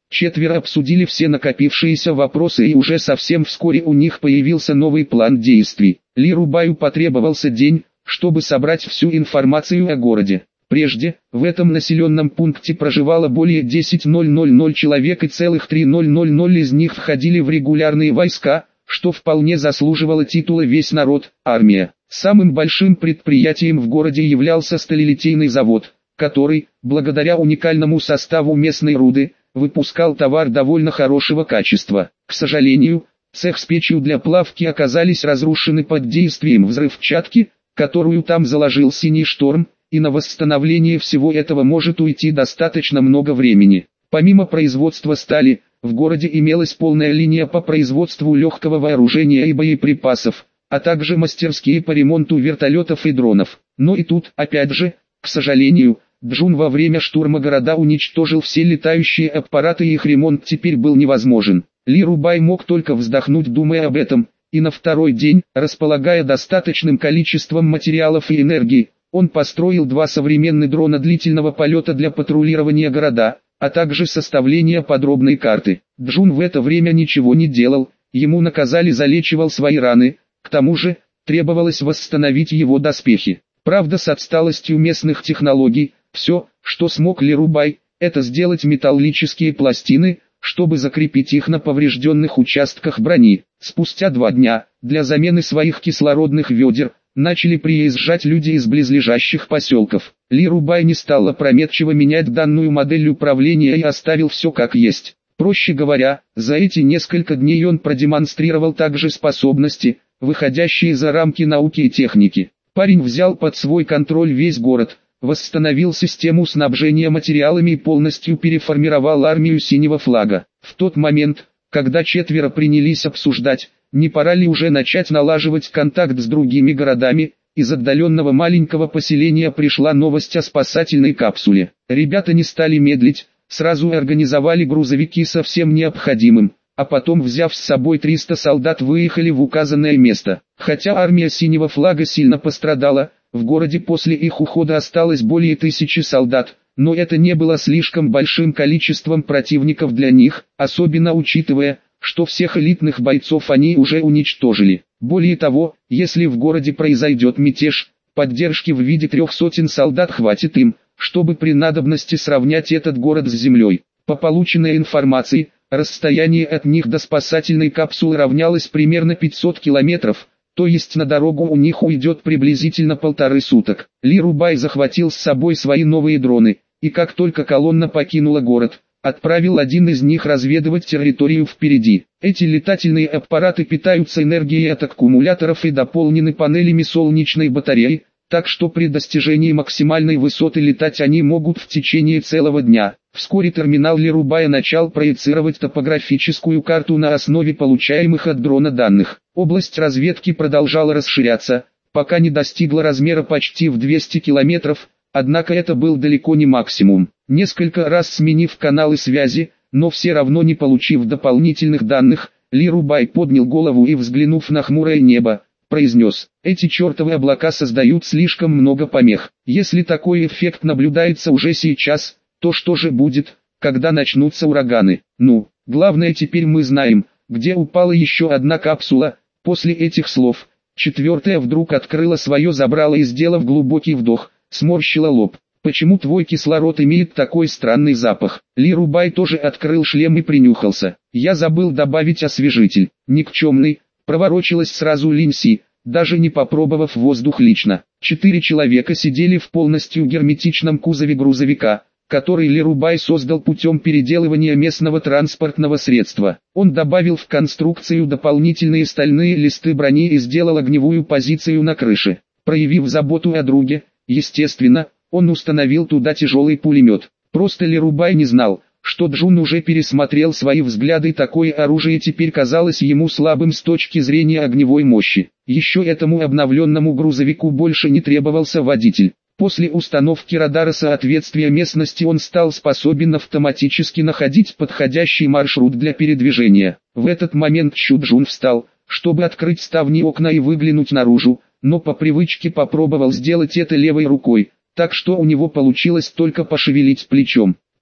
S1: Четверо обсудили все накопившиеся вопросы, и уже совсем вскоре у них появился новый план действий. Ли Рубаю потребовался день, чтобы собрать всю информацию о городе. Прежде, в этом населенном пункте проживало более десять тысяч человек, и целых три тысячи из них входили в регулярные войска, что вполне заслуживало титула «Весь народ, армия». Самым большим предприятием в городе являлся сталелитейный завод, который, благодаря уникальному составу местной руды, выпускал товар довольно хорошего качества. К сожалению, цех с печью для плавки оказались разрушены под действием взрывчатки, которую там заложил Синий Шторм, и на восстановление всего этого может уйти достаточно много времени. Помимо производства стали, в городе имелась полная линия по производству легкого вооружения и боеприпасов, а также мастерские по ремонту вертолетов и дронов. Но и тут, опять же, к сожалению, Джун во время штурма города уничтожил все летающие аппараты, и их ремонт теперь был невозможен. Ли Рубай мог только вздохнуть, думая об этом, и на второй день, располагая достаточным количеством материалов и энергии, он построил два современных дрона длительного полета для патрулирования города, а также составления подробной карты. Джун в это время ничего не делал, ему наказали залечивал свои раны, к тому же, требовалось восстановить его доспехи. Правда, с отсталостью местных технологий, все, что смог Ли Рубай, это сделать металлические пластины, чтобы закрепить их на поврежденных участках брони. Спустя два дня, для замены своих кислородных ведер, начали приезжать люди из близлежащих поселков. Ли Рубай не стал опрометчиво менять данную модель управления и оставил все как есть. Проще говоря, за эти несколько дней он продемонстрировал также способности, выходящие за рамки науки и техники. Парень взял под свой контроль весь город, восстановил систему снабжения материалами и полностью переформировал армию Синего Флага. В тот момент, когда четверо принялись обсуждать, не пора ли уже начать налаживать контакт с другими городами, из отдаленного маленького поселения пришла новость о спасательной капсуле. Ребята не стали медлить, сразу организовали грузовики со всем необходимым, а потом, взяв с собой триста солдат, выехали в указанное место. Хотя армия Синего Флага сильно пострадала, в городе после их ухода осталось более тысячи солдат, но это не было слишком большим количеством противников для них, особенно учитывая, что всех элитных бойцов они уже уничтожили. Более того, если в городе произойдет мятеж, поддержки в виде трех сотен солдат хватит им, чтобы при надобности сравнять этот город с землей. По полученной информации, расстояние от них до спасательной капсулы равнялось примерно пятьсот километров, то есть на дорогу у них уйдет приблизительно полторы суток. Ли Рубай захватил с собой свои новые дроны, и как только колонна покинула город, отправил один из них разведывать территорию впереди. Эти летательные аппараты питаются энергией от аккумуляторов и дополнены панелями солнечной батареи, так что при достижении максимальной высоты летать они могут в течение целого дня. Вскоре терминал Ли Рубая начал проецировать топографическую карту на основе получаемых от дрона данных. Область разведки продолжала расширяться, пока не достигла размера почти в двести километров, однако это был далеко не максимум. Несколько раз сменив каналы связи, но все равно не получив дополнительных данных, Ли Рубай поднял голову и, взглянув на хмурое небо, произнес: «Эти чертовы облака создают слишком много помех. Если такой эффект наблюдается уже сейчас, то что же будет, когда начнутся ураганы? Ну, главное, теперь мы знаем, где упала еще одна капсула». После этих слов, четвертая вдруг открыла свое забрало и, сделав глубокий вдох, сморщила лоб. «Почему твой кислород имеет такой странный запах?» Ли Рубай тоже открыл шлем и принюхался. «Я забыл добавить освежитель. Никчемный», проворочилась сразу Линси, даже не попробовав воздух лично. Четыре человека сидели в полностью герметичном кузове грузовика, который Ли Рубай создал путем переделывания местного транспортного средства. Он добавил в конструкцию дополнительные стальные листы брони и сделал огневую позицию на крыше. Проявив заботу о друге, естественно, он установил туда тяжелый пулемет. Просто Ли Рубай не знал, что Джун уже пересмотрел свои взгляды, и такое оружие теперь казалось ему слабым с точки зрения огневой мощи. Еще этому обновленному грузовику больше не требовался водитель. После установки радара соответствия местности он стал способен автоматически находить подходящий маршрут для передвижения. В этот момент Чуджун встал, чтобы открыть ставни окна и выглянуть наружу, но по привычке попробовал сделать это левой рукой, так что у него получилось только пошевелить плечом.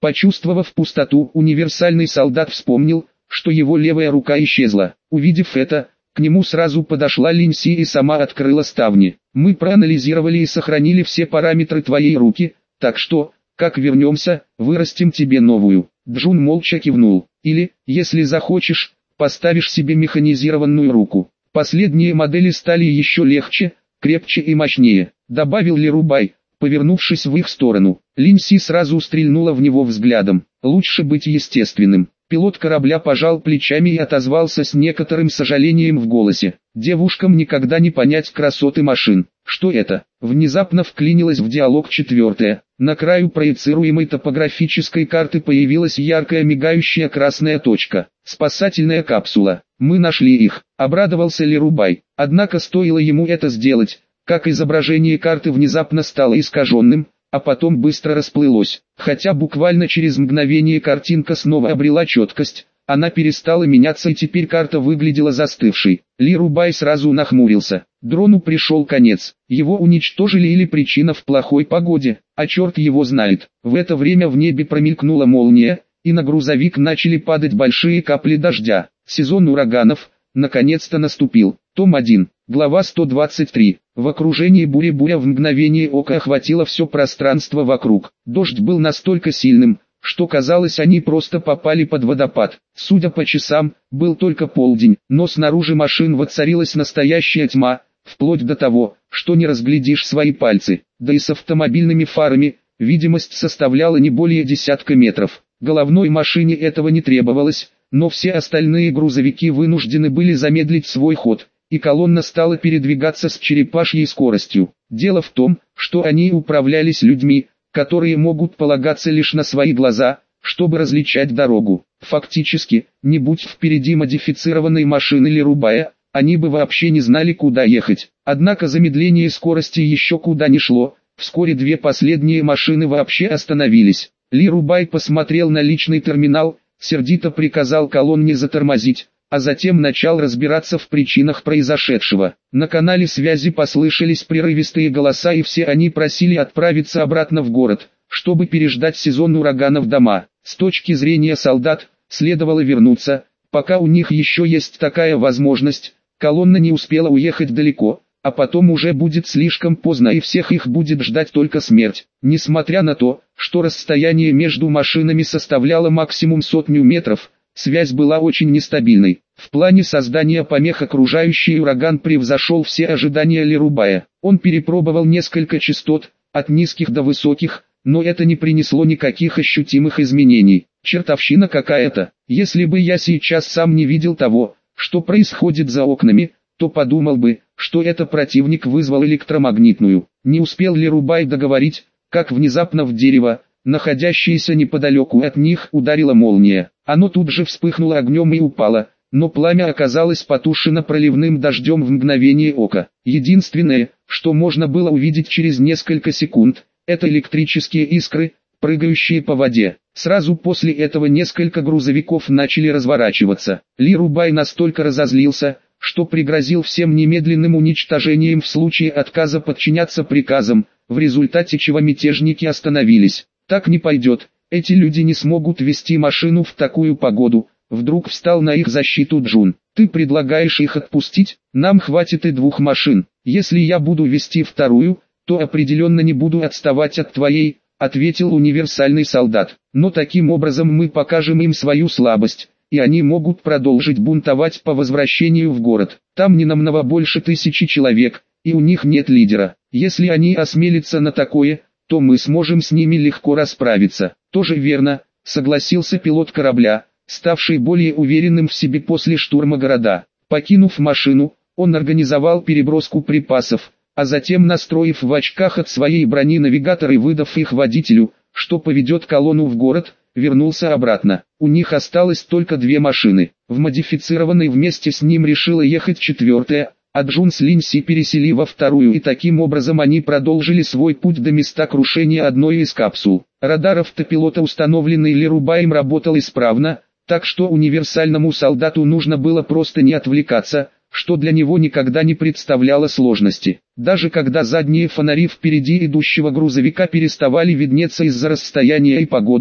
S1: Почувствовав пустоту, универсальный солдат вспомнил, что его левая рука исчезла. Увидев это, к нему сразу подошла Линси и сама открыла ставни. «Мы проанализировали и сохранили все параметры твоей руки, так что, как вернемся, вырастим тебе новую». Джун молча кивнул. «Или, если захочешь, поставишь себе механизированную руку». Последние модели стали еще легче, крепче и мощнее, добавил Лирубай, повернувшись в их сторону. Линси сразу стрельнула в него взглядом. «Лучше быть естественным». Пилот корабля пожал плечами и отозвался с некоторым сожалением в голосе. «Девушкам никогда не понять красоты машин». «Что это?» Внезапно вклинилась в диалог четвертая. На краю проецируемой топографической карты появилась яркая мигающая красная точка. «Спасательная капсула. Мы нашли их», — обрадовался Лирубай. Однако стоило ему это сделать, как изображение карты внезапно стало искаженным, а потом быстро расплылось. Хотя буквально через мгновение картинка снова обрела четкость, она перестала меняться и теперь карта выглядела застывшей. Лирубай сразу нахмурился. Дрону пришел конец. Его уничтожили или причина в плохой погоде, а черт его знает. В это время в небе промелькнула молния, и на грузовик начали падать большие капли дождя. Сезон ураганов наконец-то наступил. Том один, глава сто двадцать три. В окружении бури буря в мгновение ока охватила все пространство вокруг. Дождь был настолько сильным, что казалось, они просто попали под водопад. Судя по часам, был только полдень, но снаружи машин воцарилась настоящая тьма, вплоть до того, что не разглядишь свои пальцы. Да и с автомобильными фарами, видимость составляла не более десятка метров. Головной машине этого не требовалось, но все остальные грузовики вынуждены были замедлить свой ход, и колонна стала передвигаться с черепашьей скоростью. Дело в том, что они управлялись людьми, которые могут полагаться лишь на свои глаза, чтобы различать дорогу. Фактически, не будь впереди модифицированной машины Лирубая, они бы вообще не знали, куда ехать. Однако замедление скорости еще куда не шло, вскоре две последние машины вообще остановились. Лирубай посмотрел на личный терминал, сердито приказал колонне затормозить, а затем начал разбираться в причинах произошедшего. На канале связи послышались прерывистые голоса, и все они просили отправиться обратно в город, чтобы переждать сезон ураганов дома. С точки зрения солдат, следовало вернуться, пока у них еще есть такая возможность. Колонна не успела уехать далеко, а потом уже будет слишком поздно и всех их будет ждать только смерть. Несмотря на то, что расстояние между машинами составляло максимум сотню метров, связь была очень нестабильной. В плане создания помех окружающий ураган превзошел все ожидания Лирубая. Он перепробовал несколько частот, от низких до высоких, но это не принесло никаких ощутимых изменений. Чертовщина какая-то. Если бы я сейчас сам не видел того, что происходит за окнами, то подумал бы, что это противник вызвал электромагнитную. Не успел Лирубай договорить, как внезапно в дерево, находящееся неподалеку от них, ударила молния. Оно тут же вспыхнуло огнем и упало, но пламя оказалось потушено проливным дождем в мгновение ока. Единственное, что можно было увидеть через несколько секунд, это электрические искры, прыгающие по воде. Сразу после этого несколько грузовиков начали разворачиваться. Лирубай настолько разозлился, что пригрозил всем немедленным уничтожением в случае отказа подчиняться приказам, в результате чего мятежники остановились. «Так не пойдет, эти люди не смогут вести машину в такую погоду», вдруг встал на их защиту Джун. «Ты предлагаешь их отпустить? Нам хватит и двух машин. Если я буду вести вторую, то определенно не буду отставать от твоей», ответил универсальный солдат. «Но таким образом мы покажем им свою слабость, и они могут продолжить бунтовать по возвращению в город. Там не намного больше тысячи человек, и у них нет лидера. Если они осмелятся на такое, то мы сможем с ними легко расправиться». «Тоже верно», согласился пилот корабля, ставший более уверенным в себе после штурма города. Покинув машину, он организовал переброску припасов, а затем, настроив в очках от своей брони навигатор и выдав их водителю, что поведет колонну в город, вернулся обратно. У них осталось только две машины. В модифицированной вместе с ним решила ехать четвертая, а Джун с Линси пересели во вторую, и таким образом они продолжили свой путь до места крушения одной из капсул. Радар автопилота, установленный Лирубаем, работал исправно, так что универсальному солдату нужно было просто не отвлекаться, что для него никогда не представляло сложности. Даже когда задние фонари впереди идущего грузовика переставали виднеться из-за расстояния и погоды,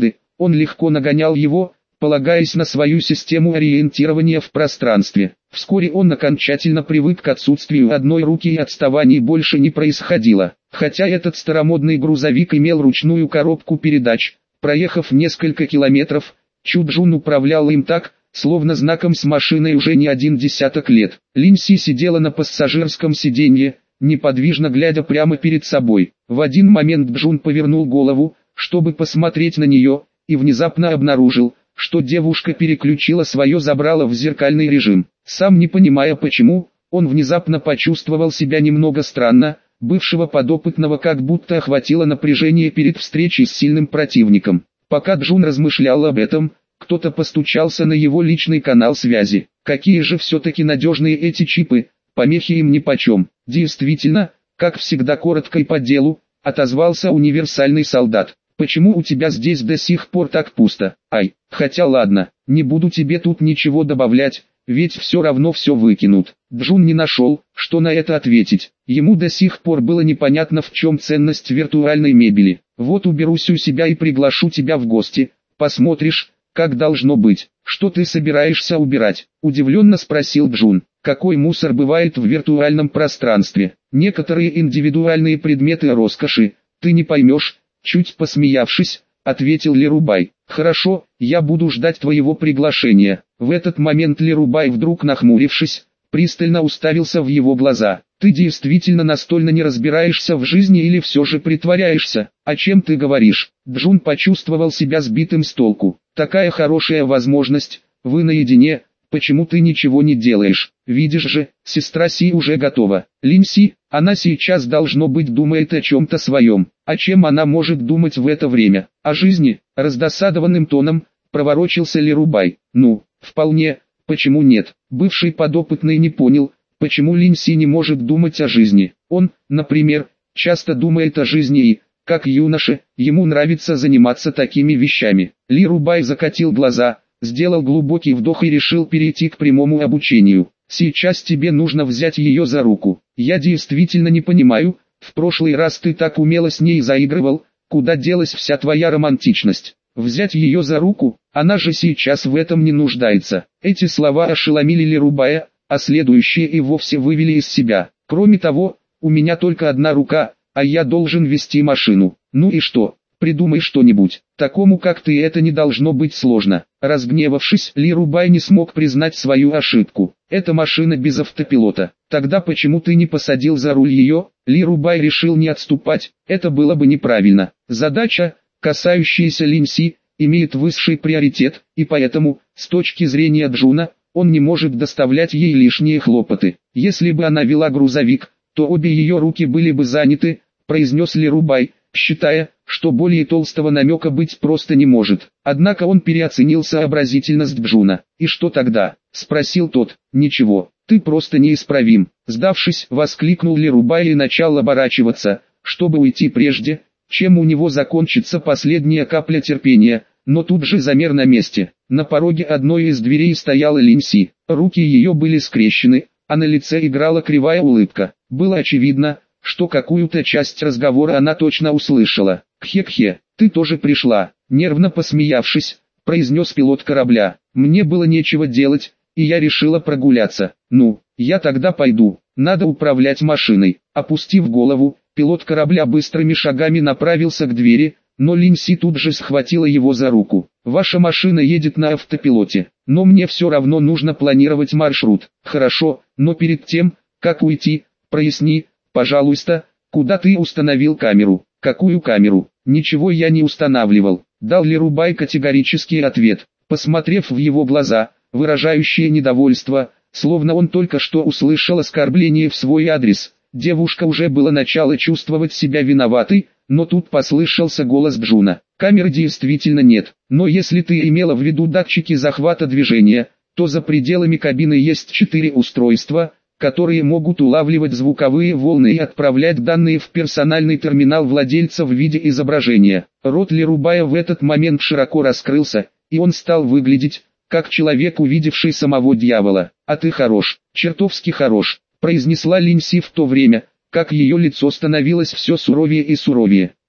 S1: Он легко нагонял его, полагаясь на свою систему ориентирования в пространстве. Вскоре он окончательно привык к отсутствию одной руки и отставаний больше не происходило. Хотя этот старомодный грузовик имел ручную коробку передач, проехав несколько километров, Чу Джун управлял им так, словно знаком с машиной уже не один десяток лет. Лин Си сидела на пассажирском сиденье, неподвижно глядя прямо перед собой. В один момент Джун повернул голову, чтобы посмотреть на нее, и внезапно обнаружил, что девушка переключила свое забрало в зеркальный режим. Сам не понимая почему, он внезапно почувствовал себя немного странно, бывшего подопытного как будто охватило напряжение перед встречей с сильным противником. Пока Джун размышлял об этом, кто-то постучался на его личный канал связи. Какие же все-таки надежные эти чипы, помехи им нипочем. Действительно, как всегда коротко и по делу, отозвался универсальный солдат. Почему у тебя здесь до сих пор так пусто? Ай, хотя ладно, не буду тебе тут ничего добавлять, ведь все равно все выкинут. Джун не нашел, что на это ответить. Ему до сих пор было непонятно, в чем ценность виртуальной мебели. Вот уберусь у себя и приглашу тебя в гости, посмотришь, как должно быть. Что ты собираешься убирать? Удивленно спросил Джун. Какой мусор бывает в виртуальном пространстве? Некоторые индивидуальные предметы роскоши, ты не поймешь. Чуть посмеявшись, ответил Лирубай. «Хорошо, я буду ждать твоего приглашения». В этот момент Лирубай, вдруг нахмурившись, пристально уставился в его глаза. «Ты действительно настолько не разбираешься в жизни или все же притворяешься? О чем ты говоришь?» Джун почувствовал себя сбитым с толку. «Такая хорошая возможность, вы наедине, почему ты ничего не делаешь? Видишь же, сестра Си уже готова. Лин Си, она сейчас должно быть думает о чем-то своем. О чем она может думать в это время? О жизни?» Раздосадованным тоном проворочился Лирубай. «Ну, вполне, почему нет?» Бывший подопытный не понял, почему Лин Си не может думать о жизни. Он, например, часто думает о жизни и, как юноша, ему нравится заниматься такими вещами. Лирубай закатил глаза, сделал глубокий вдох и решил перейти к прямому обучению. «Сейчас тебе нужно взять ее за руку. Я действительно не понимаю, в прошлый раз ты так умело с ней заигрывал, куда делась вся твоя романтичность? Взять ее за руку, она же сейчас в этом не нуждается». Эти слова ошеломили Лирубая, а следующие и вовсе вывели из себя. «Кроме того, у меня только одна рука, а я должен вести машину. Ну и что? Придумай что-нибудь. Такому как ты это не должно быть сложно». Разгневавшись, Лирубай не смог признать свою ошибку. «Это машина без автопилота. Тогда почему ты не посадил за руль ее?» Лирубай решил не отступать, это было бы неправильно. Задача, касающаяся Лин Си, имеет высший приоритет, и поэтому, с точки зрения Джуна, он не может доставлять ей лишние хлопоты. «Если бы она вела грузовик, то обе ее руки были бы заняты», произнес Лирубай, считая, что более толстого намека быть просто не может. Однако он переоценил сообразительность Джуна. «И что тогда?» — спросил тот. «Ничего, ты просто неисправим». Сдавшись, воскликнул Лирубай и начал оборачиваться, чтобы уйти прежде, чем у него закончится последняя капля терпения, но тут же замер на месте. На пороге одной из дверей стояла Лин Си. Руки ее были скрещены, а на лице играла кривая улыбка. Было очевидно, что какую-то часть разговора она точно услышала. «Кхе-кхе, ты тоже пришла», — нервно посмеявшись, произнес пилот корабля. «Мне было нечего делать, и я решила прогуляться. Ну, я тогда пойду, надо управлять машиной». Опустив голову, пилот корабля быстрыми шагами направился к двери, но Лин Си тут же схватила его за руку. «Ваша машина едет на автопилоте, но мне все равно нужно планировать маршрут». «Хорошо, но перед тем, как уйти, проясни, пожалуйста, куда ты установил камеру?» «Какую камеру? Ничего я не устанавливал», — дал Лирубай категорический ответ. Посмотрев в его глаза, выражающие недовольство, словно он только что услышал оскорбление в свой адрес, девушка уже было начала чувствовать себя виноватой, но тут послышался голос Джуна. «Камеры действительно нет, но если ты имела в виду датчики захвата движения, то за пределами кабины есть четыре устройства, которые могут улавливать звуковые волны и отправлять данные в персональный терминал владельца в виде изображения». Рот Лирубая в этот момент широко раскрылся, и он стал выглядеть, как человек, увидевший самого дьявола. «А ты хорош, чертовски хорош», — произнесла Лин Си в то время, как ее лицо становилось все суровее и суровее.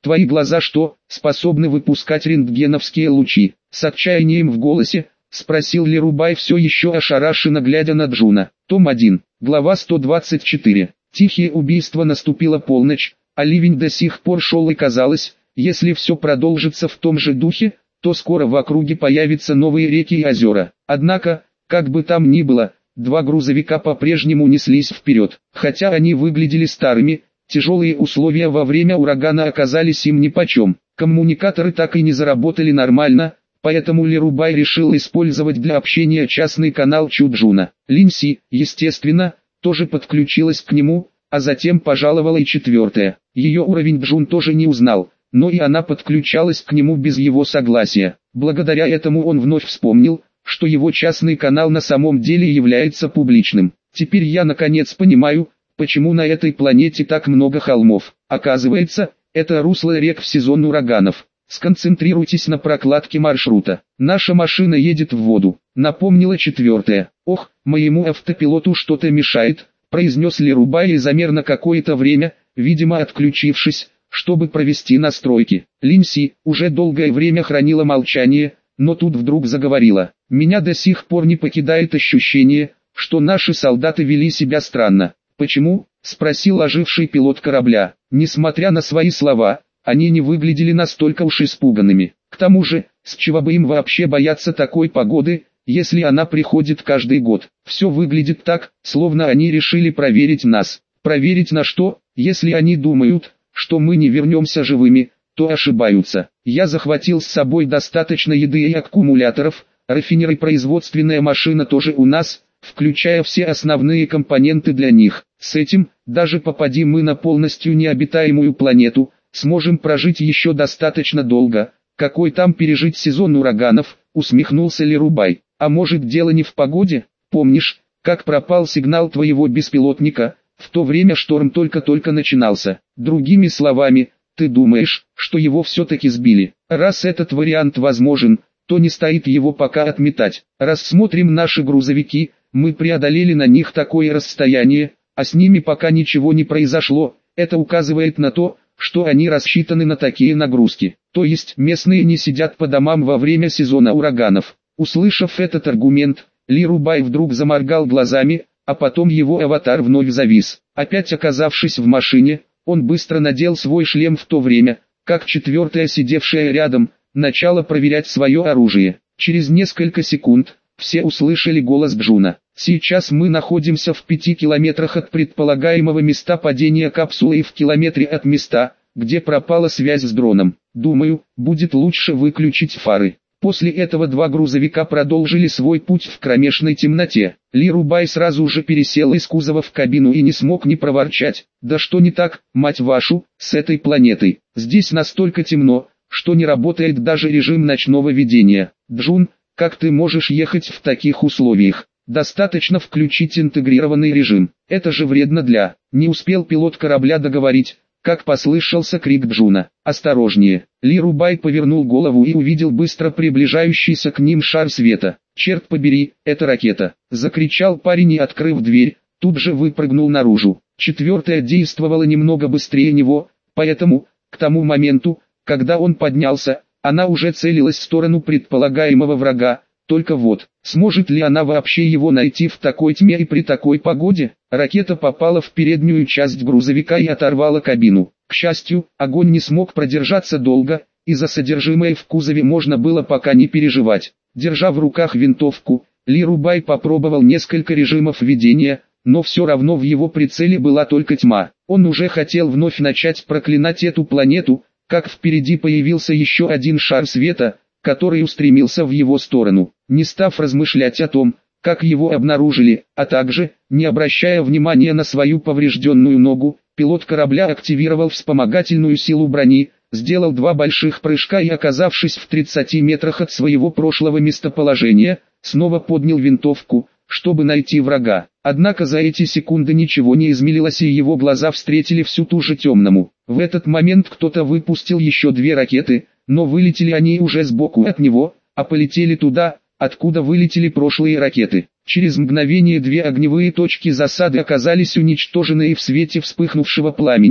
S1: Твои глаза что, способны выпускать рентгеновские лучи? С отчаянием в голосе спросил Лерубай, все еще ошарашенно глядя на Джуна. Том один, глава сто двадцать четыре. Тихие убийства. Наступила полночь, а ливень до сих пор шел, и казалось, если все продолжится в том же духе, то скоро в округе появятся новые реки и озера. Однако, как бы там ни было, два грузовика по-прежнему неслись вперед. Хотя они выглядели старыми, тяжелые условия во время урагана оказались им нипочем. Коммуникаторы так и не заработали нормально, поэтому Лерубай решил использовать для общения частный канал Чуджуна. Линси, естественно, тоже подключилась к нему, а затем пожаловала и четвертая. Ее уровень Джун тоже не узнал, но и она подключалась к нему без его согласия. Благодаря этому он вновь вспомнил, что его частный канал на самом деле является публичным. Теперь я наконец понимаю, почему на этой планете так много холмов. Оказывается, это русло рек в сезон ураганов. Сконцентрируйтесь на прокладке маршрута. Наша машина едет в воду, напомнила четвертая. Ох, моему автопилоту что-то мешает, произнес Лерубай и замер на какое-то время, видимо отключившись, чтобы провести настройки. Линси уже долгое время хранила молчание, но тут вдруг заговорила. Меня до сих пор не покидает ощущение, что наши солдаты вели себя странно. Почему? Спросил оживший пилот корабля. Несмотря на свои слова, они не выглядели настолько уж испуганными. К тому же, с чего бы им вообще бояться такой погоды, если она приходит каждый год? Все выглядит так, словно они решили проверить нас. Проверить на что? Если они думают, что мы не вернемся живыми, то ошибаются. Я захватил с собой достаточно еды и аккумуляторов, рафинер и производственная машина тоже у нас, включая все основные компоненты для них. С этим, даже попади мы на полностью необитаемую планету, сможем прожить еще достаточно долго. Какой там пережить сезон ураганов, усмехнулся Лерубай. А может, дело не в погоде? Помнишь, как пропал сигнал твоего беспилотника? В то время шторм только-только начинался. Другими словами, ты думаешь, что его все-таки сбили? Раз этот вариант возможен, то не стоит его пока отметать. Рассмотрим наши грузовики, мы преодолели на них такое расстояние, а с ними пока ничего не произошло. Это указывает на то, что они рассчитаны на такие нагрузки. То есть местные не сидят по домам во время сезона ураганов. Услышав этот аргумент, Лерубай вдруг заморгал глазами, а потом его аватар вновь завис. Опять оказавшись в машине, он быстро надел свой шлем, в то время, как четвертая, сидевшая рядом, начала проверять свое оружие. Через несколько секунд, все услышали голос Джуна. Сейчас мы находимся в пяти километрах от предполагаемого места падения капсулы и в километре от места, где пропала связь с дроном. Думаю, будет лучше выключить фары. После этого два грузовика продолжили свой путь в кромешной темноте. Лерубай сразу же пересел из кузова в кабину и не смог не проворчать. Да что не так, мать вашу, с этой планетой? Здесь настолько темно, что не работает даже режим ночного видения. Джун, как ты можешь ехать в таких условиях? Достаточно включить интегрированный режим. Это же вредно для... Не успел пилот корабля договорить, как послышался крик Джуна. «Осторожнее!» Лерубай повернул голову и увидел быстро приближающийся к ним шар света. «Черт побери, это ракета!» Закричал парень и, открыв дверь, тут же выпрыгнул наружу. Четвертая действовала немного быстрее него, поэтому, к тому моменту, когда он поднялся, она уже целилась в сторону предполагаемого врага. Только вот, сможет ли она вообще его найти в такой тьме и при такой погоде? Ракета попала в переднюю часть грузовика и оторвала кабину. К счастью, огонь не смог продержаться долго, и за содержимое в кузове можно было пока не переживать. Держа в руках винтовку, Лерубай попробовал несколько режимов ведения, но все равно в его прицеле была только тьма. Он уже хотел вновь начать проклинать эту планету, как впереди появился еще один шар света, который устремился в его сторону. Не став размышлять о том, как его обнаружили, а также, не обращая внимания на свою поврежденную ногу, пилот корабля активировал вспомогательную силу брони, сделал два больших прыжка и, оказавшись в тридцати метрах от своего прошлого местоположения, снова поднял винтовку, чтобы найти врага. Однако за эти секунды ничего не изменилось, и его глаза встретили всю ту же темному. В этот момент кто-то выпустил еще две ракеты, но вылетели они уже сбоку от него, а полетели туда, откуда вылетели прошлые ракеты. Через мгновение две огневые точки засады оказались уничтожены, и в свете вспыхнувшего пламени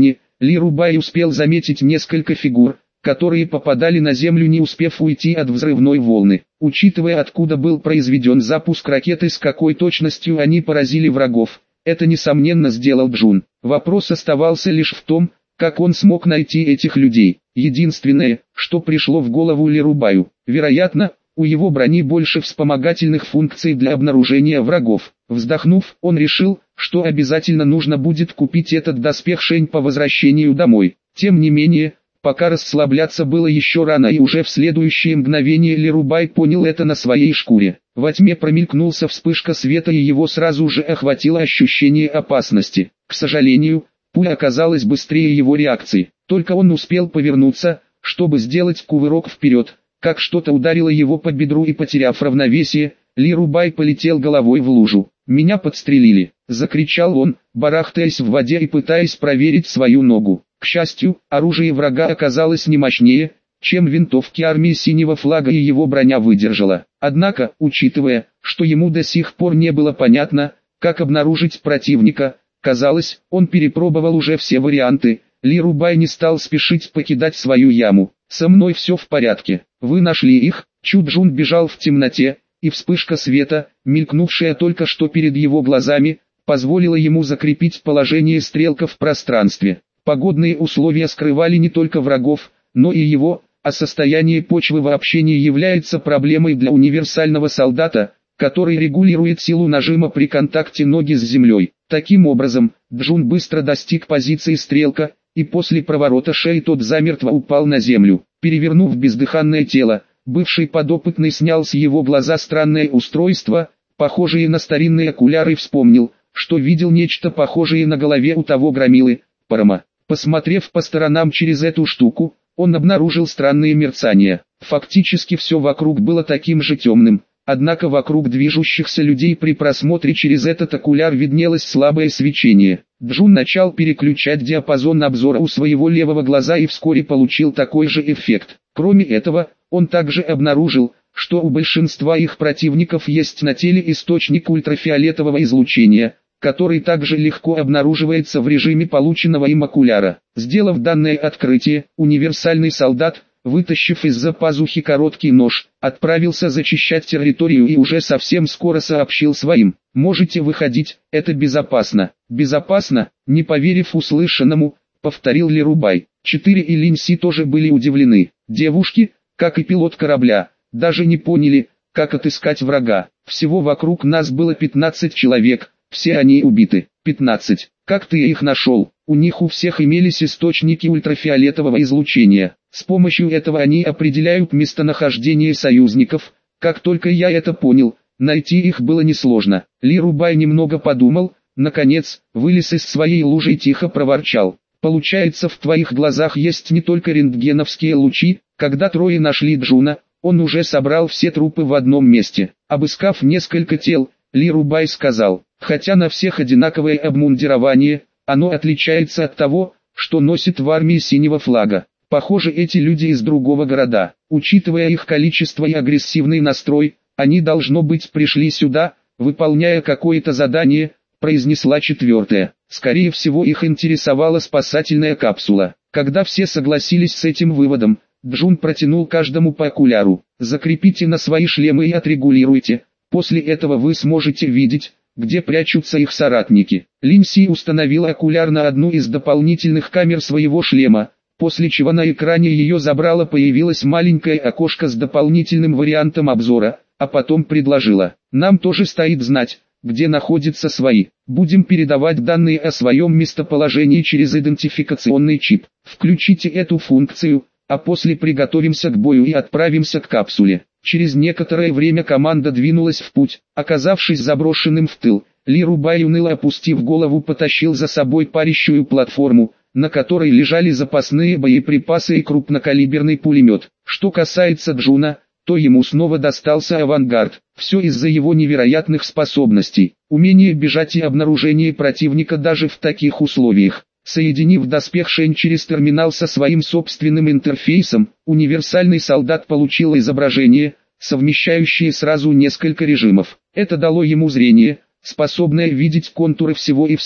S1: Ли Рубай успел заметить несколько фигур, которые попадали на землю, не успев уйти от взрывной волны. Учитывая, откуда был произведен запуск ракеты, с какой точностью они поразили врагов, это несомненно сделал Джун. Вопрос оставался лишь в том, как он смог найти этих людей. Единственное, что пришло в голову Ли Рубаю, вероятно, у его брони больше вспомогательных функций для обнаружения врагов. Вздохнув, он решил, что обязательно нужно будет купить этот доспех Шень по возвращению домой. Тем не менее, пока расслабляться было еще рано, и уже в следующее мгновение Ли Рубай понял это на своей шкуре. Во тьме промелькнулся вспышка света, и его сразу же охватило ощущение опасности. К сожалению, пуля оказалась быстрее его реакции. Только он успел повернуться, чтобы сделать кувырок вперед, как что-то ударило его по бедру, и, потеряв равновесие, Ли Рубай полетел головой в лужу. «Меня подстрелили!» — закричал он, барахтаясь в воде и пытаясь проверить свою ногу. К счастью, оружие врага оказалось не мощнее, чем винтовки армии Синего Флага, и его броня выдержала. Однако, учитывая, что ему до сих пор не было понятно, как обнаружить противника, казалось, он перепробовал уже все варианты. Ли Рубай не стал спешить покидать свою яму. «Со мной все в порядке. Вы нашли их?» Чу Джун бежал в темноте, и вспышка света, мелькнувшая только что перед его глазами, позволила ему закрепить положение стрелка в пространстве. Погодные условия скрывали не только врагов, но и его, а состояние почвы вообще не является проблемой для универсального солдата, который регулирует силу нажима при контакте ноги с землей. Таким образом, Джун быстро достиг позиции стрелка, и после проворота шеи тот замертво упал на землю. Перевернув бездыханное тело, бывший подопытный снял с его глаза странное устройство, похожее на старинные окуляры, и вспомнил, что видел нечто похожее на голове у того громилы, Парама. Посмотрев по сторонам через эту штуку, он обнаружил странные мерцания. Фактически все вокруг было таким же темным, однако вокруг движущихся людей при просмотре через этот окуляр виднелось слабое свечение. Джун начал переключать диапазон обзора у своего левого глаза и вскоре получил такой же эффект. Кроме этого, он также обнаружил, что у большинства их противников есть на теле источник ультрафиолетового излучения, который также легко обнаруживается в режиме полученного им окуляра. Сделав данное открытие, универсальный солдат, вытащив из-за пазухи короткий нож, отправился зачищать территорию и уже совсем скоро сообщил своим: «Можете выходить, это безопасно». «Безопасно?» — не поверив услышанному, повторил Ли Рубай. Четыре и Линси тоже были удивлены. Девушки, как и пилот корабля, даже не поняли, как отыскать врага. Всего вокруг нас было пятнадцать человек, все они убиты. пятнадцать. Как ты их нашел? У них у всех имелись источники ультрафиолетового излучения. С помощью этого они определяют местонахождение союзников. Как только я это понял, найти их было несложно. Ли Рубай немного подумал, наконец, вылез из своей лужи и тихо проворчал: «Получается, в твоих глазах есть не только рентгеновские лучи». Когда трое нашли Джуна, он уже собрал все трупы в одном месте. Обыскав несколько тел, Ли Рубай сказал: «Хотя на всех одинаковое обмундирование, оно отличается от того, что носит в армии Синего Флага. Похоже, эти люди из другого города. Учитывая их количество и агрессивный настрой, они, должно быть, пришли сюда, выполняя какое-то задание», произнесла четвертая. Скорее всего, их интересовала спасательная капсула. Когда все согласились с этим выводом, Джун протянул каждому по окуляру. «Закрепите на свои шлемы и отрегулируйте. После этого вы сможете видеть, где прячутся их соратники». Линси установила окуляр на одну из дополнительных камер своего шлема, после чего на экране ее забрала появилось маленькое окошко с дополнительным вариантом обзора, а потом предложила: «Нам тоже стоит знать, где находятся свои. Будем передавать данные о своем местоположении через идентификационный чип. Включите эту функцию, а после приготовимся к бою и отправимся к капсуле». Через некоторое время команда двинулась в путь. Оказавшись заброшенным в тыл, Ли Рубай, уныло опустив голову, потащил за собой парящую платформу, на которой лежали запасные боеприпасы и крупнокалиберный пулемет. Что касается Джуна, то ему снова достался авангард. Все из-за его невероятных способностей, умение бежать и обнаружение противника даже в таких условиях. Соединив доспех Шень через терминал со своим собственным интерфейсом, универсальный солдат получил изображение, совмещающее сразу несколько режимов. Это дало ему зрение, способное видеть контуры всего и вся,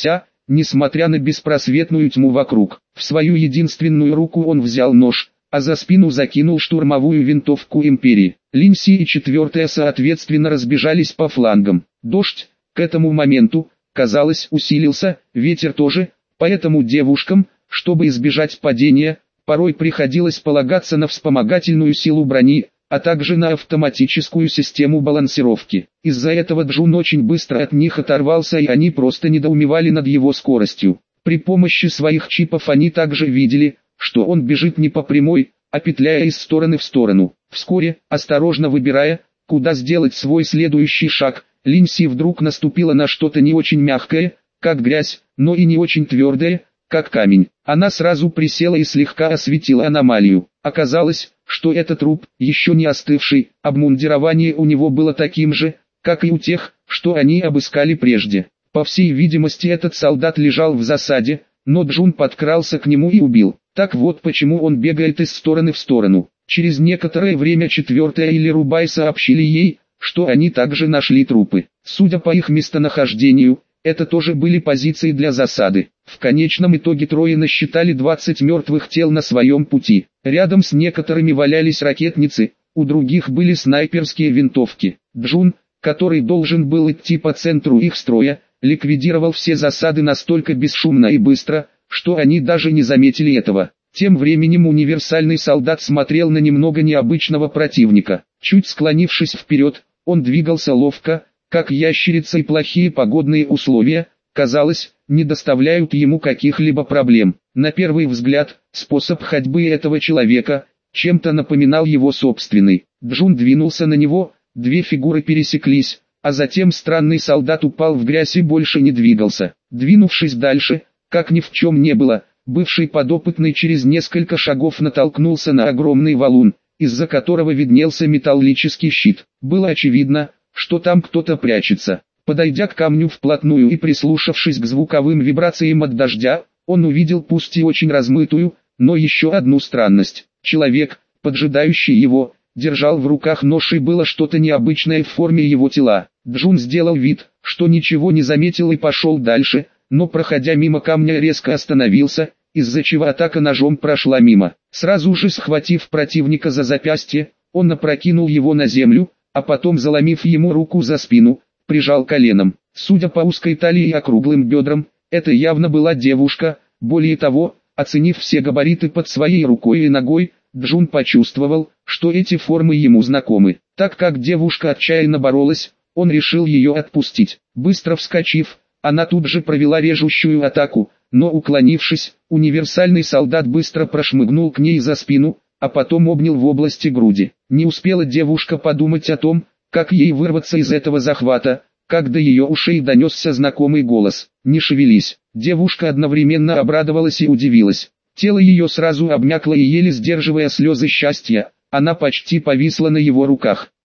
S1: несмотря на беспросветную тьму вокруг. В свою единственную руку он взял нож, а за спину закинул штурмовую винтовку Империи. Линси и четвертая соответственно разбежались по флангам. Дождь, к этому моменту, казалось, усилился, ветер тоже, поэтому девушкам, чтобы избежать падения, порой приходилось полагаться на вспомогательную силу брони, а также на автоматическую систему балансировки. Из-за этого Джун очень быстро от них оторвался, и они просто недоумевали над его скоростью. При помощи своих чипов они также видели, что он бежит не по прямой, а петляя из стороны в сторону. Вскоре, осторожно выбирая, куда сделать свой следующий шаг, Линси вдруг наступила на что-то не очень мягкое, как грязь, но и не очень твердое, как камень. Она сразу присела и слегка осветила аномалию. Оказалось, что этот труп, еще не остывший, обмундирование у него было таким же, как и у тех, что они обыскали прежде. По всей видимости, этот солдат лежал в засаде, но Джун подкрался к нему и убил. Так вот почему он бегает из стороны в сторону. Через некоторое время четвертая или Рубай сообщили ей, что они также нашли трупы. Судя по их местонахождению, это тоже были позиции для засады. В конечном итоге трое насчитали двадцать мертвых тел на своем пути. Рядом с некоторыми валялись ракетницы, у других были снайперские винтовки. Джун, который должен был идти по центру их строя, ликвидировал все засады настолько бесшумно и быстро, что они даже не заметили этого. Тем временем универсальный солдат смотрел на немного необычного противника. Чуть склонившись вперед, он двигался ловко, как ящерица, и плохие погодные условия, казалось, не доставляют ему каких-либо проблем. На первый взгляд, способ ходьбы этого человека чем-то напоминал его собственный. Джун двинулся на него, две фигуры пересеклись, а затем странный солдат упал в грязь и больше не двигался. Двинувшись дальше, как ни в чем не было, бывший подопытный через несколько шагов натолкнулся на огромный валун, из-за которого виднелся металлический щит. Было очевидно, что там кто-то прячется. Подойдя к камню вплотную и прислушавшись к звуковым вибрациям от дождя, он увидел пусть и очень размытую, но еще одну странность. Человек, поджидающий его, держал в руках нож, и было что-то необычное в форме его тела. Джун сделал вид, что ничего не заметил, и пошел дальше, но проходя мимо камня резко остановился, из-за чего атака ножом прошла мимо. Сразу же схватив противника за запястье, он опрокинул его на землю, а потом, заломив ему руку за спину, прижал коленом. Судя по узкой талии и округлым бедрам, это явно была девушка. Более того, оценив все габариты под своей рукой и ногой, Джун почувствовал, что эти формы ему знакомы. Так как девушка отчаянно боролась, он решил ее отпустить. Быстро вскочив, она тут же провела режущую атаку, но уклонившись, универсальный солдат быстро прошмыгнул к ней за спину, а потом обнял в области груди. Не успела девушка подумать о том, как ей вырваться из этого захвата, как до ее ушей донесся знакомый голос. «Не шевелись». Девушка одновременно обрадовалась и удивилась. Тело ее сразу обмякло, и еле сдерживая слезы счастья, она почти повисла на его руках.